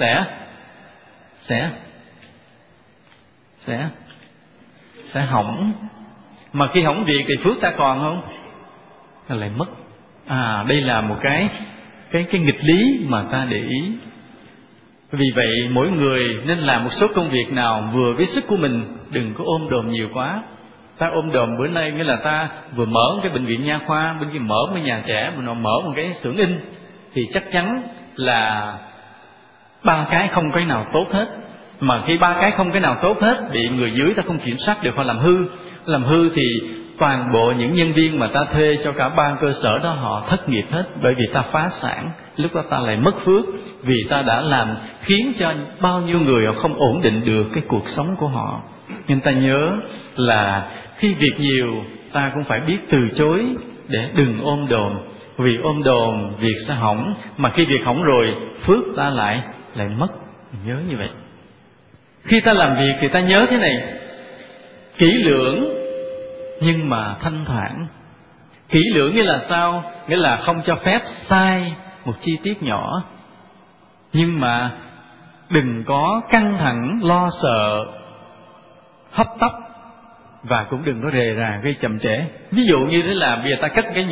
Sẽ hỏng. Mà khi hỏng việc thì phước ta còn không? Ta lại mất. Đây là một cái nghịch lý mà ta để ý. Vì vậy mỗi người nên làm một số công việc nào vừa với sức của mình, đừng có ôm đồm nhiều quá. Ta ôm đồm bữa nay nghĩa là ta vừa mở một cái bệnh viện nha khoa, bên kia mở một cái nhà trẻ, bên nọ mở một cái xưởng in, thì chắc chắn là ba cái không cái nào tốt hết. Mà khi ba cái không cái nào tốt hết, bị người dưới ta không kiểm soát được, họ làm hư thì toàn bộ những nhân viên mà ta thuê cho cả ba cơ sở đó họ thất nghiệp hết, bởi vì ta phá sản. Lúc đó ta lại mất phước, vì ta đã làm khiến cho bao nhiêu người họ không ổn định được cái cuộc sống của họ. Nhưng ta nhớ là khi việc nhiều ta cũng phải biết từ chối để đừng ôm đồm, vì ôm đồm việc sẽ hỏng, mà khi việc hỏng rồi phước ta lại mất. Nhớ như vậy. Khi ta làm việc thì ta nhớ thế này: kỹ lưỡng nhưng mà thanh thản. Kỹ lưỡng nghĩa là sao? Nghĩa là không cho phép sai một chi tiết nhỏ, nhưng mà đừng có căng thẳng, lo sợ, hấp tấp, và cũng đừng có rề rà gây chậm trễ. Ví dụ như thế là bây giờ ta cất cái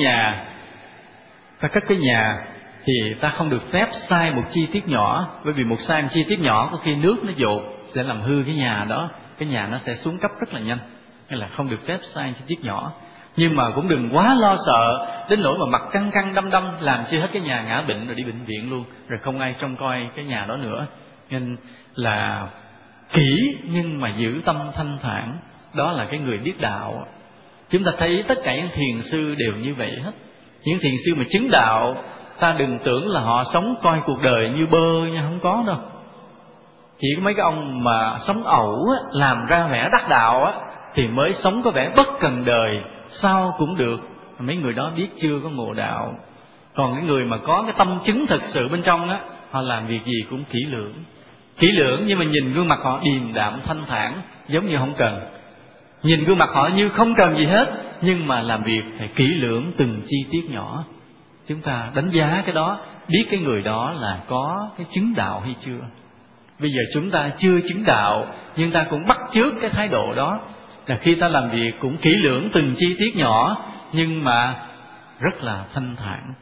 nhà thì ta không được phép sai một chi tiết nhỏ, bởi vì một sai một chi tiết nhỏ có khi nước nó dột sẽ làm hư cái nhà đó, cái nhà nó sẽ xuống cấp rất là nhanh. Nên là không được phép sai chi tiết nhỏ. Nhưng mà cũng đừng quá lo sợ đến nỗi mà mặt căng đăm làm chưa hết cái nhà ngã bệnh rồi đi bệnh viện luôn, rồi không ai trông coi cái nhà đó nữa. Nên là kỹ nhưng mà giữ tâm thanh thản, đó là cái người biết đạo. Chúng ta thấy tất cả những thiền sư đều như vậy hết. Những thiền sư mà chứng đạo, ta đừng tưởng là họ sống coi cuộc đời như bơ nha, không có đâu. Chỉ có mấy cái ông mà sống ẩu á, làm ra vẻ đắc đạo á, thì mới sống có vẻ bất cần đời, sao cũng được. Mấy người đó biết chưa có ngộ đạo. Còn cái người mà có cái tâm chứng thật sự bên trong á, họ làm việc gì cũng kỹ lưỡng, nhưng mà nhìn gương mặt họ điềm đạm thanh thản, giống như không cần. Nhìn gương mặt họ như không cần gì hết, nhưng mà làm việc phải kỹ lưỡng từng chi tiết nhỏ. Chúng ta đánh giá cái đó, biết cái người đó là có cái chứng đạo hay chưa. Bây giờ chúng ta chưa chứng đạo, nhưng ta cũng bắt chước cái thái độ đó, là khi ta làm việc cũng kỹ lưỡng từng chi tiết nhỏ, nhưng mà rất là thanh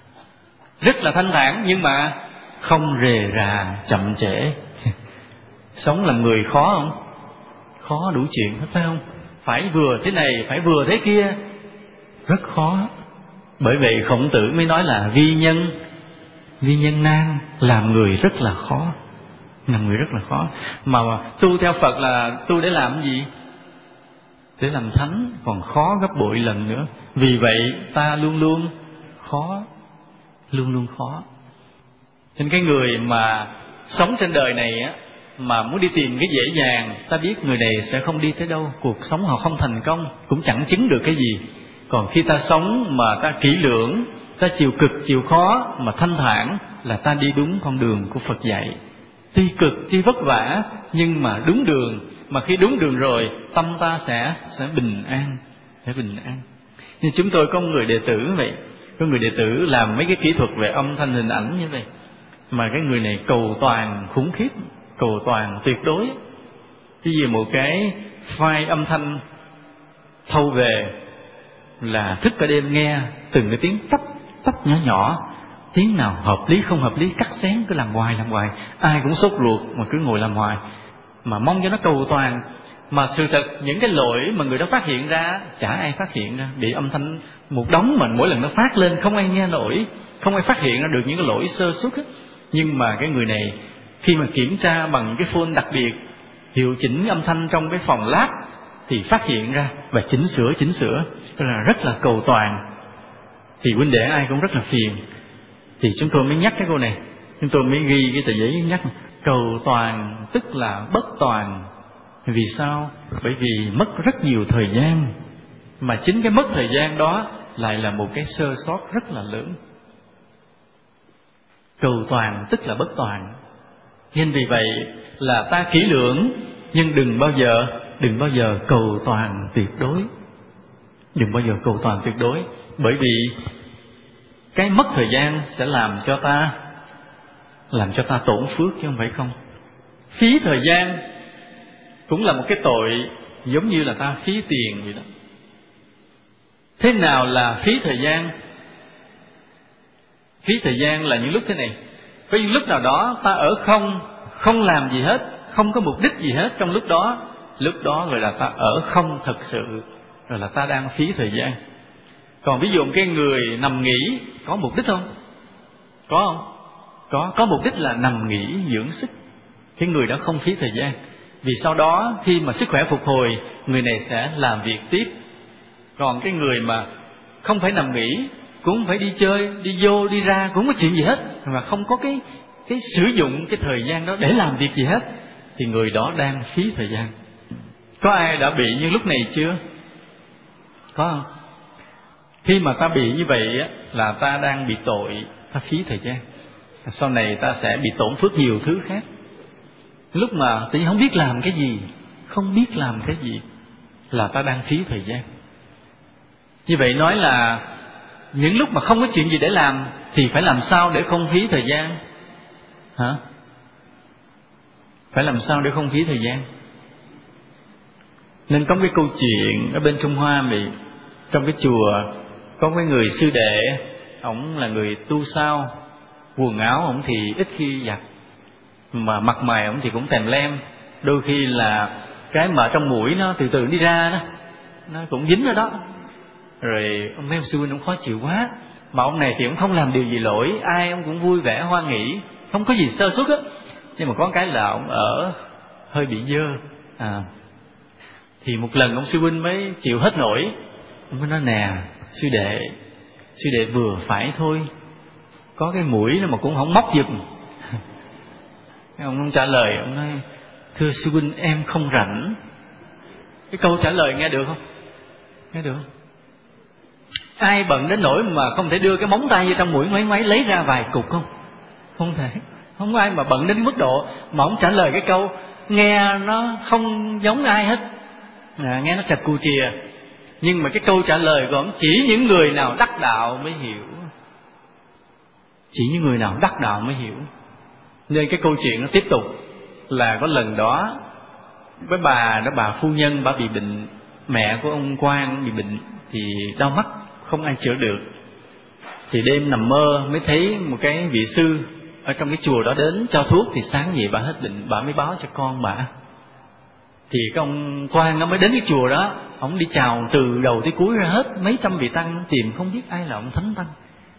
thản, nhưng mà không rề rà chậm trễ. Sống làm người khó không? Khó đủ chuyện hết, phải không? Phải vừa thế này, phải vừa thế kia, rất khó. Bởi vậy Khổng Tử mới nói là vi nhân nan, làm người rất là khó. Mà tu theo Phật là tu để làm gì? Để làm thánh, còn khó gấp bội lần nữa. Vì vậy ta luôn luôn khó. Nên cái người mà sống trên đời này á, mà muốn đi tìm cái dễ dàng, ta biết người này sẽ không đi tới đâu, cuộc sống họ không thành công, cũng chẳng chứng được cái gì. Còn khi ta sống mà ta kỹ lưỡng, ta chịu cực chịu khó mà thanh thản, là ta đi đúng con đường của Phật dạy. Tuy cực, tuy vất vả, nhưng mà đúng đường. Mà khi đúng đường rồi, tâm ta sẽ bình an. Nhưng chúng tôi có một người đệ tử vậy, có người đệ tử làm mấy cái kỹ thuật về âm thanh hình ảnh như vậy, mà cái người này cầu toàn khủng khiếp, cầu toàn tuyệt đối. Cái gì một cái file âm thanh thâu về là thức cả đêm nghe từng cái tiếng tách nhỏ, tiếng nào hợp lý không hợp lý cắt xén, cứ làm hoài, ai cũng sốt ruột mà cứ ngồi làm hoài, mà mong cho nó cầu toàn. Mà sự thật những cái lỗi mà người đó phát hiện ra, chả ai phát hiện ra, bị âm thanh một đống mà mỗi lần nó phát lên không ai nghe nổi, không ai phát hiện ra được những cái lỗi sơ suất ấy. Nhưng mà cái người này khi mà kiểm tra bằng cái phone đặc biệt hiệu chỉnh âm thanh trong cái phòng lab thì phát hiện ra và chỉnh sửa. rất là cầu toàn, thì huynh đệ ai cũng rất là phiền. Thì chúng tôi mới nhắc cái câu này, chúng tôi mới ghi cái tờ giấy nhắc: cầu toàn tức là bất toàn. Vì sao? Bởi vì mất rất nhiều thời gian, mà chính cái mất thời gian đó lại là một cái sơ sót rất là lớn. Cầu toàn tức là bất toàn. Nên vì vậy là ta kỹ lưỡng, nhưng đừng bao giờ cầu toàn tuyệt đối. Đừng bao giờ cầu toàn tuyệt đối, bởi vì cái mất thời gian sẽ làm cho ta tổn phước, chứ không phải không. Phí thời gian cũng là một cái tội, giống như là ta phí tiền vậy đó. Thế nào là phí thời gian? Phí thời gian là những lúc thế này. Có những lúc nào đó ta ở không làm gì hết, không có mục đích gì hết trong lúc đó gọi là ta ở không thật sự, rồi là ta đang phí thời gian. Còn ví dụ cái người nằm nghỉ có mục đích không? Có không? Có mục đích là nằm nghỉ dưỡng sức. Cái người đó không phí thời gian, vì sau đó khi mà sức khỏe phục hồi, người này sẽ làm việc tiếp. Còn cái người mà không phải nằm nghỉ, cũng phải đi chơi, đi vô đi ra, cũng không có chuyện gì hết, mà không có cái sử dụng cái thời gian đó để làm việc gì hết, thì người đó đang phí thời gian. Có ai đã bị như lúc này chưa? Có không? Khi mà ta bị như vậy á, là ta đang bị tội, ta phí thời gian. Sau này ta sẽ bị tổn phước nhiều thứ khác. Lúc mà tự nhiên không biết làm cái gì là ta đang phí thời gian. Như vậy nói là những lúc mà không có chuyện gì để làm thì phải làm sao để không phí thời gian? Hả? Phải làm sao để không phí thời gian? Nên có cái câu chuyện ở bên Trung Hoa mình, trong cái chùa có cái người sư đệ, ổng là người tu sao, quần áo ổng thì ít khi giặt, mà mặt mày ổng thì cũng tèm lem, đôi khi là cái mà trong mũi nó từ từ đi ra đó, nó cũng dính ở đó. Rồi ông mấy ông sư huynh ông khó chịu quá, mà ông này thì ông không làm điều gì lỗi, ai ông cũng vui vẻ hoan hỉ, không có gì sơ suất á. Nhưng mà có cái là ông ở hơi bị dơ. Thì một lần ông sư huynh mới chịu hết nổi, ông mới nói: nè sư đệ vừa phải thôi, có cái mũi nó mà cũng không móc giùm. Ông trả lời, ông nói: thưa sư huynh, em không rảnh. Cái câu trả lời nghe được không? Nghe được không? Ai bận đến nỗi mà không thể đưa cái móng tay vô trong mũi ngoáy lấy ra vài cục không? Không thể. Không có ai mà bận đến mức độ mà ông trả lời cái câu nghe nó không giống ai hết, nghe nó chật cù chìa. Nhưng mà cái câu trả lời của ông chỉ những người nào đắc đạo mới hiểu. Chỉ những người nào đắc đạo mới hiểu. Nên cái câu chuyện nó tiếp tục là có lần đó với bà phu nhân, bà bị bệnh, mẹ của ông Quang bị bệnh thì đau mắt không ai chữa được. Thì đêm nằm mơ mới thấy một cái vị sư ở trong cái chùa đó đến cho thuốc, thì sáng về bà hết bệnh, bà mới báo cho con bà. Thì cái ông Quang nó mới đến cái chùa đó, ông đi chào từ đầu tới cuối ra hết mấy trăm vị tăng, tìm không biết ai là ông thánh tăng.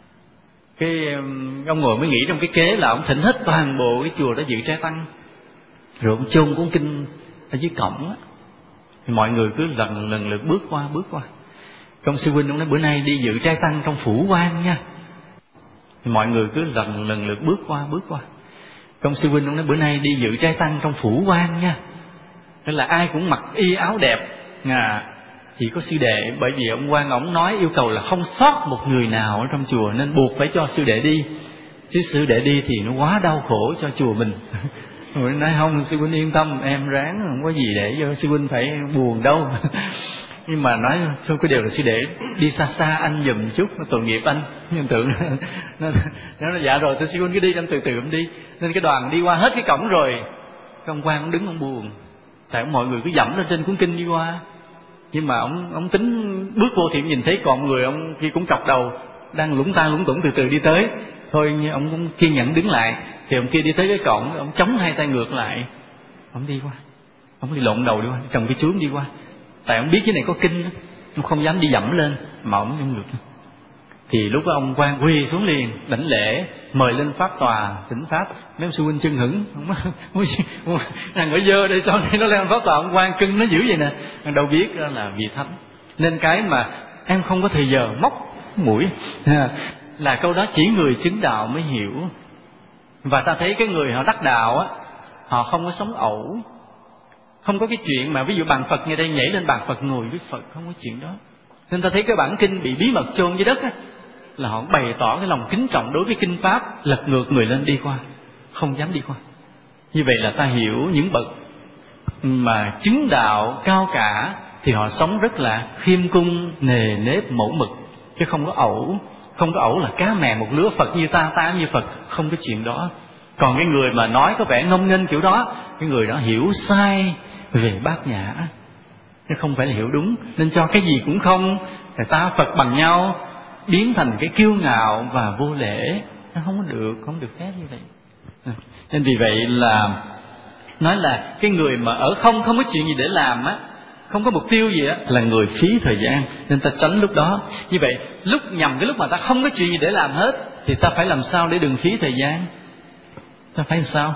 Cái ông ngồi mới nghĩ trong cái kế là ông thỉnh hết toàn bộ cái chùa đó dự trai tăng, rồi ông chôn cuốn kinh ở dưới cổng á. Thì mọi người cứ lần lượt bước qua. Ông sư huynh ông nói: bữa nay đi dự trai tăng trong phủ quan nha. Thì mọi người cứ lần lượt bước qua. Ông sư huynh ông nói: bữa nay đi dự trai tăng trong phủ quan nha. Nên là ai cũng mặc y áo đẹp, chỉ có sư đệ, bởi vì ông quan ông nói yêu cầu là không sót một người nào ở trong chùa, nên buộc phải cho sư đệ đi. Chứ sư đệ đi thì nó quá đau khổ cho chùa mình. Rồi nói: không, sư huynh yên tâm, em ráng, không có gì để cho sư huynh phải buồn đâu. Nhưng mà thôi cái điều là sư đệ đi xa anh giùm chút, nó tội nghiệp anh. Nhưng tưởng nó dạ rồi, sư huynh cứ đi, anh từ từ ông đi. Nên cái đoàn đi qua hết cái cổng rồi, cái ông quan ông đứng ông buồn, tại mọi người cứ dẫm lên trên cuốn kinh đi qua. Nhưng mà ông tính bước vô thì nhìn thấy còn người ông kia cũng cọc đầu đang lủng tủng từ từ đi tới. Thôi ông cũng kiên nhẫn đứng lại. Thì ông kia đi tới cái cổng, ông chống hai tay ngược lại, ông đi qua, ông đi lộn đầu đi qua, trồng cái chuối đi qua. Tại ông biết cái này có kinh, ông không dám đi dẫm lên, mà ông ngược. Thì lúc đó ông quan quỳ xuống liền đảnh lễ, mời lên pháp tòa thỉnh pháp. Mấy ông sư huynh chân hững, thằng ở dơ đây sao đây nó lên pháp tòa, ông quan cưng nó dữ vậy nè. Đâu biết đó là vị thánh. Nên cái mà em không có thời giờ móc mũi. Là câu đó chỉ người chứng đạo mới hiểu. Và ta thấy cái người họ đắc đạo á, họ không có sống ẩu. Không có cái chuyện mà ví dụ bàn Phật ngay đây nhảy lên bàn Phật ngồi với Phật, không có chuyện đó. Nên ta thấy cái bản kinh bị bí mật chôn dưới đất á, là họ bày tỏ cái lòng kính trọng đối với kinh Pháp, lật ngược người lên đi qua, không dám đi qua. Như vậy là ta hiểu những bậc mà chứng đạo cao cả thì họ sống rất là khiêm cung, nề nếp, mẫu mực, chứ không có ẩu. Không có ẩu là cá mè một lứa, Phật như ta, ta như Phật, không có chuyện đó. Còn cái người mà nói có vẻ ngông nghênh kiểu đó, cái người đó hiểu sai về bát nhã, chứ không phải là hiểu đúng. Nên cho cái gì cũng không, người ta Phật bằng nhau, biến thành cái kiêu ngạo và vô lễ, nó không có được, không được phép như vậy. Nên vì vậy là nói là cái người mà ở không có chuyện gì để làm á, không có mục tiêu gì á, là người phí thời gian. Nên ta tránh lúc đó. Như vậy lúc nhằm cái lúc mà ta không có chuyện gì để làm hết, thì ta phải làm sao để đừng phí thời gian? Ta phải làm sao?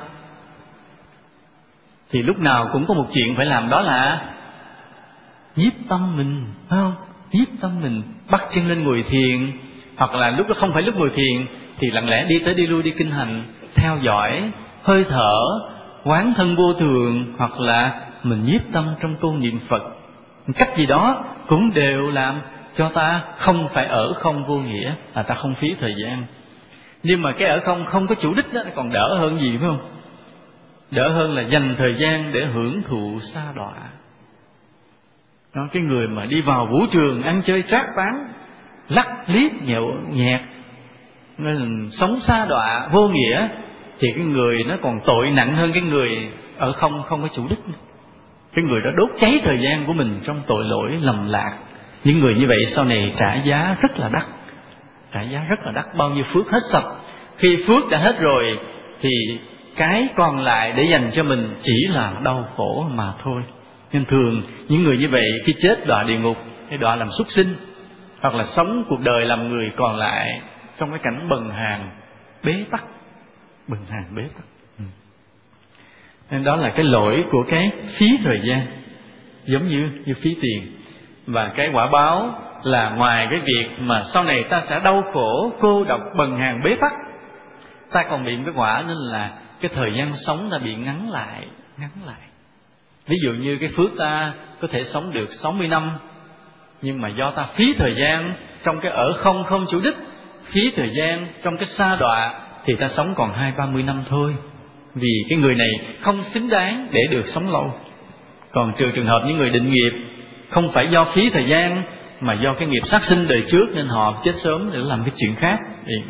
Thì lúc nào cũng có một chuyện phải làm, đó là nhiếp tâm mình, phải không? Nhiếp tâm mình, bắt chân lên ngồi thiền. Hoặc là lúc đó không phải lúc ngồi thiền thì lặng lẽ đi tới đi lui, đi kinh hành, theo dõi hơi thở, quán thân vô thường, hoặc là mình nhiếp tâm trong tu niệm Phật. Cách gì đó cũng đều làm cho ta không phải ở không vô nghĩa, là ta không phí thời gian. Nhưng mà cái ở không không có chủ đích đó còn đỡ hơn gì, phải không? Đỡ hơn là dành thời gian để hưởng thụ sa đọa. Đó, cái người mà đi vào vũ trường ăn chơi trác tán, lắc liếc nhậu nhẹt, sống sa đọa vô nghĩa, thì cái người nó còn tội nặng hơn cái người ở không không có chủ đích. Cái người đó đốt cháy thời gian của mình trong tội lỗi lầm lạc. Những người như vậy sau này trả giá rất là đắt, trả giá rất là đắt. Bao nhiêu phước hết sạch, khi phước đã hết rồi thì cái còn lại để dành cho mình chỉ là đau khổ mà thôi. Nên thường những người như vậy khi chết đọa địa ngục hay đọa làm súc sinh, hoặc là sống cuộc đời làm người còn lại trong cái cảnh bần hàn bế tắc, bần hàn bế tắc. Nên đó là cái lỗi của cái phí thời gian, giống như phí tiền. Và cái quả báo là ngoài cái việc mà sau này ta sẽ đau khổ, cô độc, bần hàn, bế tắc, ta còn bị cái quả nên là cái thời gian sống ta bị ngắn lại. Ví dụ như cái phước ta có thể sống được 60 năm, nhưng mà do ta phí thời gian trong cái ở không không chủ đích, phí thời gian trong cái sa đọa, thì ta sống còn 20-30 năm thôi. Vì cái người này không xứng đáng để được sống lâu. Còn trừ trường hợp những người định nghiệp, không phải do phí thời gian mà do cái nghiệp sát sinh đời trước nên họ chết sớm để làm cái chuyện khác.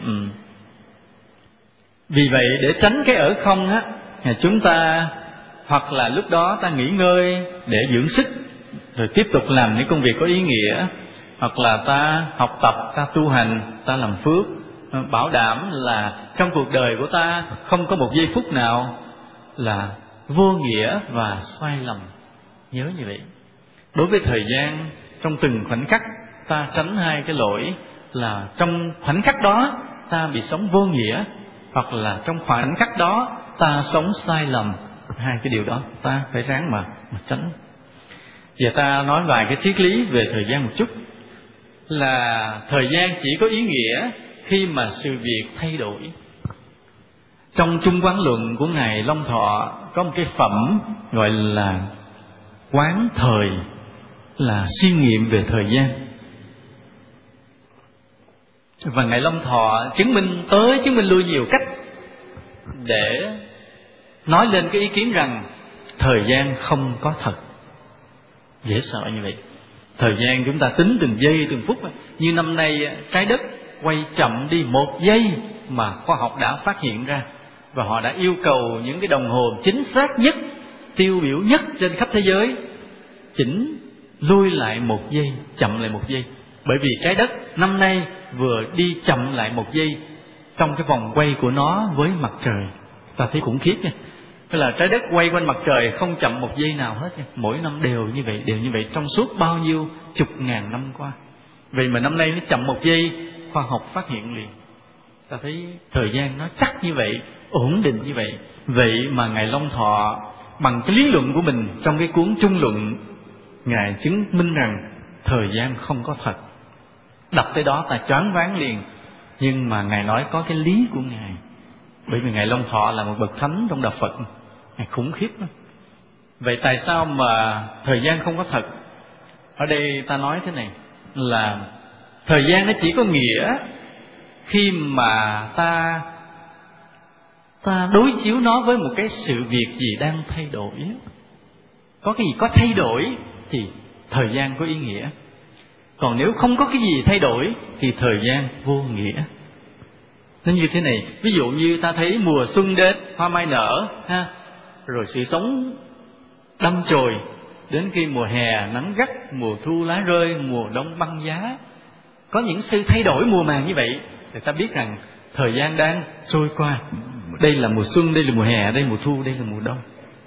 Vì vậy để tránh cái ở không á, chúng ta hoặc là lúc đó ta nghỉ ngơi để dưỡng sức, rồi tiếp tục làm những công việc có ý nghĩa, hoặc là ta học tập, ta tu hành, ta làm phước, bảo đảm là trong cuộc đời của ta không có một giây phút nào là vô nghĩa và sai lầm. Nhớ như vậy. Đối với thời gian, trong từng khoảnh khắc ta tránh hai cái lỗi là trong khoảnh khắc đó ta bị sống vô nghĩa, hoặc là trong khoảnh khắc đó ta sống sai lầm. Hai cái điều đó ta phải ráng mà tránh. Giờ ta nói vài cái triết lý về thời gian một chút. Là thời gian chỉ có ý nghĩa khi mà sự việc thay đổi. Trong Trung Quán Luận của Ngài Long Thọ có một cái phẩm gọi là quán thời, là suy nghiệm về thời gian. Và Ngài Long Thọ chứng minh lui nhiều cách để nói lên cái ý kiến rằng thời gian không có thật. Dễ sợ như vậy. Thời gian chúng ta tính từng giây từng phút. Như năm nay trái đất quay chậm đi 1 giây mà khoa học đã phát hiện ra. Và họ đã yêu cầu những cái đồng hồ chính xác nhất, tiêu biểu nhất trên khắp thế giới chỉnh lui lại 1 giây, chậm lại 1 giây. Bởi vì trái đất năm nay vừa đi chậm lại 1 giây trong cái vòng quay của nó với mặt trời. Ta thấy khủng khiếp nha. Tức là trái đất quay quanh mặt trời không chậm 1 giây nào hết nha. Mỗi năm đều như vậy trong suốt bao nhiêu chục ngàn năm qua. Vậy mà năm nay nó chậm 1 giây, khoa học phát hiện liền. Ta thấy thời gian nó chắc như vậy, ổn định như vậy. Vậy mà Ngài Long Thọ bằng cái lý luận của mình trong cái cuốn Trung Luận, Ngài chứng minh rằng thời gian không có thật. Đọc tới đó ta choáng váng liền. Nhưng mà Ngài nói có cái lý của Ngài. Bởi vì Ngài Long Thọ là một bậc thánh trong đạo Phật, Ngài khủng khiếp lắm. Vậy tại sao mà thời gian không có thật? Ở đây ta nói thế này, là thời gian nó chỉ có nghĩa khi mà ta đối chiếu nó với một cái sự việc gì đang thay đổi. Có cái gì có thay đổi thì thời gian có ý nghĩa. Còn nếu không có cái gì thay đổi thì thời gian vô nghĩa. Nó như thế này, ví dụ như ta thấy mùa xuân đến, hoa mai nở ha, rồi sự sống đâm chồi, đến khi mùa hè nắng gắt, mùa thu lá rơi, mùa đông băng giá. Có những sự thay đổi mùa màng như vậy thì ta biết rằng thời gian đang trôi qua. Đây là mùa xuân, đây là mùa hè, đây là mùa thu, đây là mùa đông.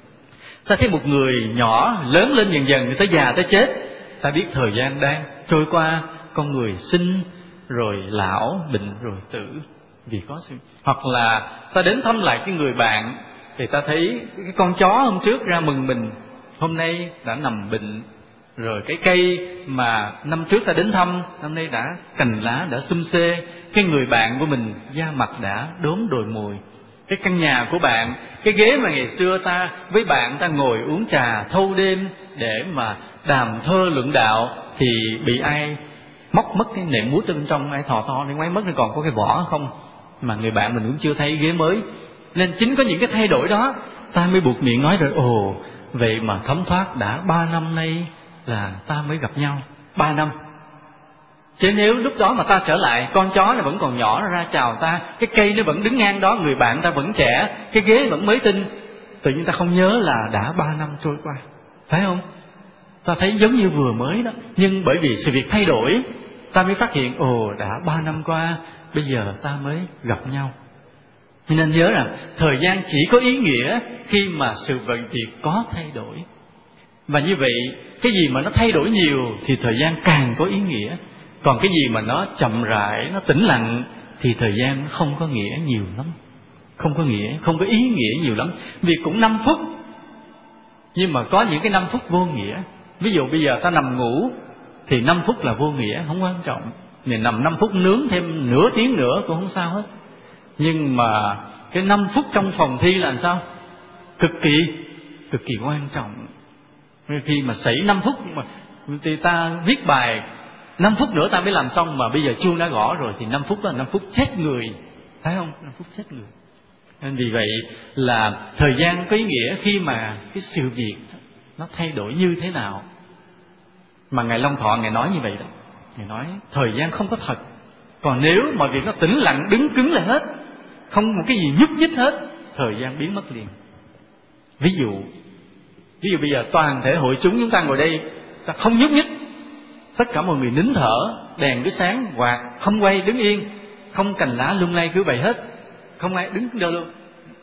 Ta thấy một người nhỏ lớn lên dần dần, người ta già tới chết, ta biết thời gian đang trôi qua. Con người sinh rồi lão, bệnh rồi tử, vì có sự. Hoặc là ta đến thăm lại cái người bạn thì ta thấy cái con chó hôm trước ra mừng mình, hôm nay đã nằm bệnh. Rồi cái cây mà năm trước ta đến thăm, năm nay đã cành lá đã xum xê. Cái người bạn của mình da mặt đã đốm đồi mồi. Cái căn nhà của bạn, cái ghế mà ngày xưa ta với bạn ta ngồi uống trà thâu đêm để mà đàm thơ luận đạo, thì bị ai móc mất cái nệm mút ở bên trong, ai thò to để ngoáy mất, còn có cái vỏ không, mà người bạn mình cũng chưa thấy ghế mới. Nên chính có những cái thay đổi đó ta mới buộc miệng nói rồi, ồ vậy mà thấm thoát đã 3 năm nay là ta mới gặp nhau. 3 năm. Chứ nếu lúc đó mà ta trở lại, con chó nó vẫn còn nhỏ, nó ra chào ta, cái cây nó vẫn đứng ngang đó, người bạn ta vẫn trẻ, cái ghế vẫn mới tinh, tự nhiên ta không nhớ là đã 3 năm trôi qua, phải không? Ta thấy giống như vừa mới đó. Nhưng bởi vì sự việc thay đổi, ta mới phát hiện, ồ đã 3 năm qua, bây giờ ta mới gặp nhau. Nên nhớ rằng thời gian chỉ có ý nghĩa khi mà sự việc có thay đổi. Và như vậy, cái gì mà nó thay đổi nhiều thì thời gian càng có ý nghĩa. Còn cái gì mà nó chậm rãi, nó tĩnh lặng thì thời gian không có nghĩa nhiều lắm. Không có nghĩa, không có ý nghĩa nhiều lắm. Vì cũng 5 phút, nhưng mà có những cái 5 phút vô nghĩa. Ví dụ bây giờ ta nằm ngủ thì 5 phút là vô nghĩa, không quan trọng. Mình nằm 5 phút nướng thêm nửa tiếng nữa cũng không sao hết. Nhưng mà cái 5 phút trong phòng thi là sao? Cực kỳ quan trọng. Khi mà xảy 5 phút mà thì ta viết bài 5 phút nữa ta mới làm xong, mà bây giờ chuông đã gõ rồi thì 5 phút đó là 5 phút chết người, phải không? 5 phút chết người. Nên vì vậy là thời gian có ý nghĩa khi mà cái sự việc nó thay đổi như thế nào. Mà Ngài Long Thọ Ngài nói như vậy đó. Ngài nói thời gian không có thật. Còn nếu mọi việc nó tĩnh lặng đứng cứng lại hết, không một cái gì nhúc nhích hết, thời gian biến mất liền. Ví dụ bây giờ toàn thể hội chúng ta ngồi đây, ta không nhúc nhích, tất cả mọi người nín thở, đèn cứ sáng, quạt không quay, đứng yên, không cành lá lung lay cứ vậy hết, không ai đứng đâu luôn,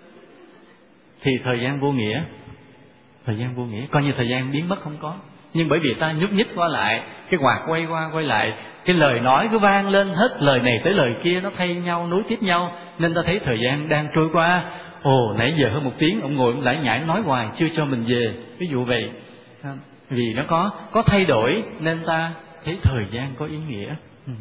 thì thời gian vô nghĩa. Thời gian vô nghĩa, coi như thời gian biến mất không có. Nhưng bởi vì ta nhúc nhích qua lại, cái quạt quay qua quay lại, cái lời nói cứ vang lên hết lời này tới lời kia, nó thay nhau nối tiếp nhau, nên ta thấy thời gian đang trôi qua. Ồ, nãy giờ hơn 1 tiếng ông ngồi ông lải nhải nói hoài chưa cho mình về, ví dụ vậy. Vì nó có thay đổi nên ta thấy thời gian có ý nghĩa.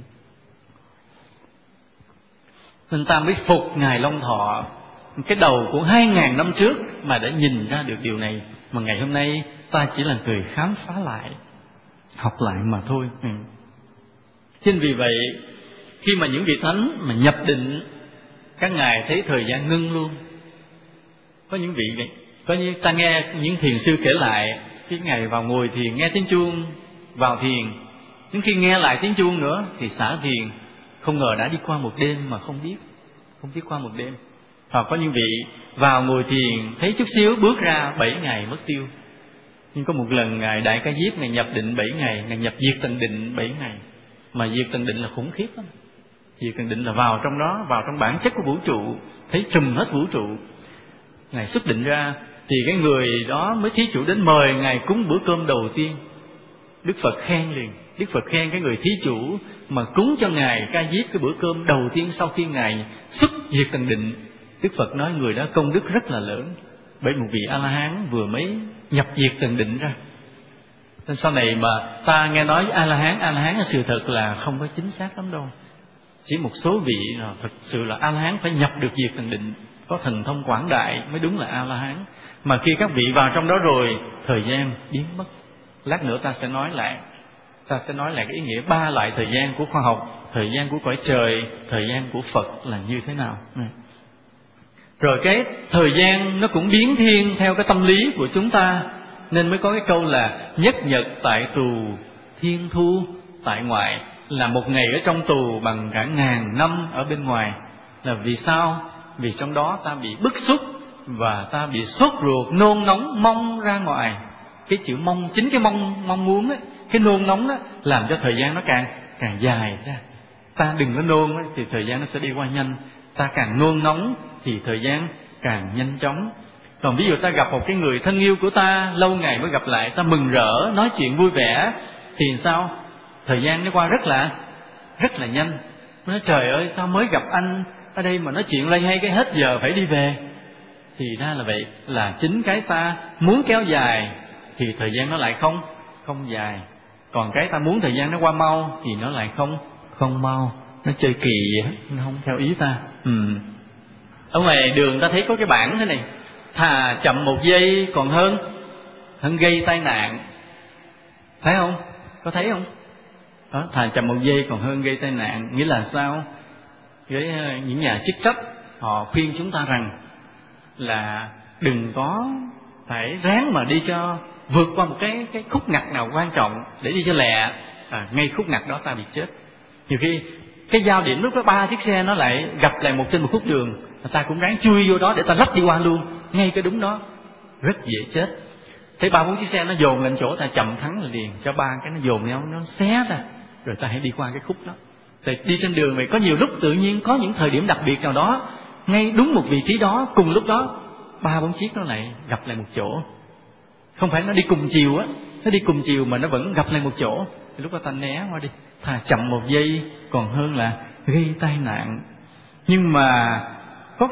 Nên ta mới phục Ngài Long Thọ, cái đầu của 2000 năm trước mà đã nhìn ra được điều này, mà ngày hôm nay ta chỉ là người khám phá lại, học lại mà thôi. Chính vì vậy khi mà những vị thánh mà nhập định, các ngài thấy thời gian ngưng luôn. Có những vị vậy, có như ta nghe những thiền sư kể lại, cái ngày vào ngồi thiền nghe tiếng chuông vào thiền, đến khi nghe lại tiếng chuông nữa thì xả thiền, không ngờ đã đi qua một đêm mà không biết qua một đêm. Hoặc có những vị vào ngồi thiền thấy chút xíu bước ra 7 ngày mất tiêu. Nhưng có một lần Ngài Đại Ca Diếp Ngài nhập định 7 ngày, Ngài nhập diệt tận định 7 ngày. Mà diệt tận định là khủng khiếp lắm. Diệt tận định là vào trong đó, vào trong bản chất của vũ trụ, thấy trùm hết vũ trụ. Ngài xuất định ra thì cái người đó mới thí chủ đến mời Ngài cúng bữa cơm đầu tiên. Đức Phật khen liền. Đức Phật khen cái người thí chủ mà cúng cho Ngài Ca Diếp cái bữa cơm đầu tiên sau khi Ngài xuất diệt tận định. Đức Phật nói người đó công đức rất là lớn, bởi một vị A-la-hán vừa mới nhập diệt tận định ra. Nên sau này mà ta nghe nói A-la-hán sự thật là không có chính xác lắm đâu. Chỉ một số vị thật sự là A-la-hán phải nhập được diệt thần định, có thần thông quảng đại mới đúng là A-la-hán. Mà khi các vị vào trong đó rồi, thời gian biến mất. Lát nữa ta sẽ nói lại cái ý nghĩa 3 loại thời gian của khoa học, thời gian của cõi trời, thời gian của Phật là như thế nào. Rồi cái thời gian nó cũng biến thiên theo cái tâm lý của chúng ta, nên mới có cái câu là nhất nhật tại tù, thiên thu tại ngoại, là một ngày ở trong tù bằng cả ngàn năm ở bên ngoài. Là vì sao? Vì trong đó ta bị bức xúc và ta bị sốt ruột, nôn nóng, mong ra ngoài. Cái chữ mong, chính cái mong muốn ấy, cái nôn nóng đó làm cho thời gian nó càng dài ra. Ta đừng có nôn ấy, thì thời gian nó sẽ đi qua nhanh. Ta càng nôn nóng thì thời gian càng nhanh chóng. Còn ví dụ ta gặp một cái người thân yêu của ta, lâu ngày mới gặp lại, ta mừng rỡ, nói chuyện vui vẻ, thì sao? Thời gian nó qua rất là nhanh. Nói trời ơi, sao mới gặp anh ở đây mà nói chuyện lây hay cái hết giờ phải đi về. Thì ra là vậy, là chính cái ta muốn kéo dài thì thời gian nó lại không dài. Còn cái ta muốn thời gian nó qua mau thì nó lại không mau. Nó chơi kỳ vậy, nó không theo ý ta. Ở ngoài đường ta thấy có cái bảng thế này: thà chậm 1 giây còn hơn gây tai nạn. Thấy không? Có thấy không? Đó, thà chậm 1 giây còn hơn gây tai nạn. Nghĩa là sao? Những nhà chức trách họ khuyên chúng ta rằng là đừng có phải ráng mà đi cho vượt qua một cái khúc ngặt nào quan trọng để đi cho lẹ, ngay khúc ngặt đó ta bị chết. Nhiều khi cái giao điểm lúc có 3 chiếc xe nó lại gặp lại trên một khúc đường, ta cũng ráng chui vô đó để ta lách đi qua luôn, ngay cái đúng đó, rất dễ chết. Thấy 3-4 chiếc xe nó dồn lên chỗ, ta chậm thắng là liền, cho 3 cái nó dồn nhau, nó xé ra, rồi ta hãy đi qua cái khúc đó. Thì đi trên đường này có nhiều lúc tự nhiên có những thời điểm đặc biệt nào đó, ngay đúng một vị trí đó, cùng lúc đó 3-4 chiếc nó lại gặp lại một chỗ. Không phải nó đi cùng chiều á, nó đi cùng chiều mà nó vẫn gặp lại một chỗ, thì lúc đó ta né qua đi. Thà chậm 1 giây còn hơn là gây tai nạn. Nhưng mà có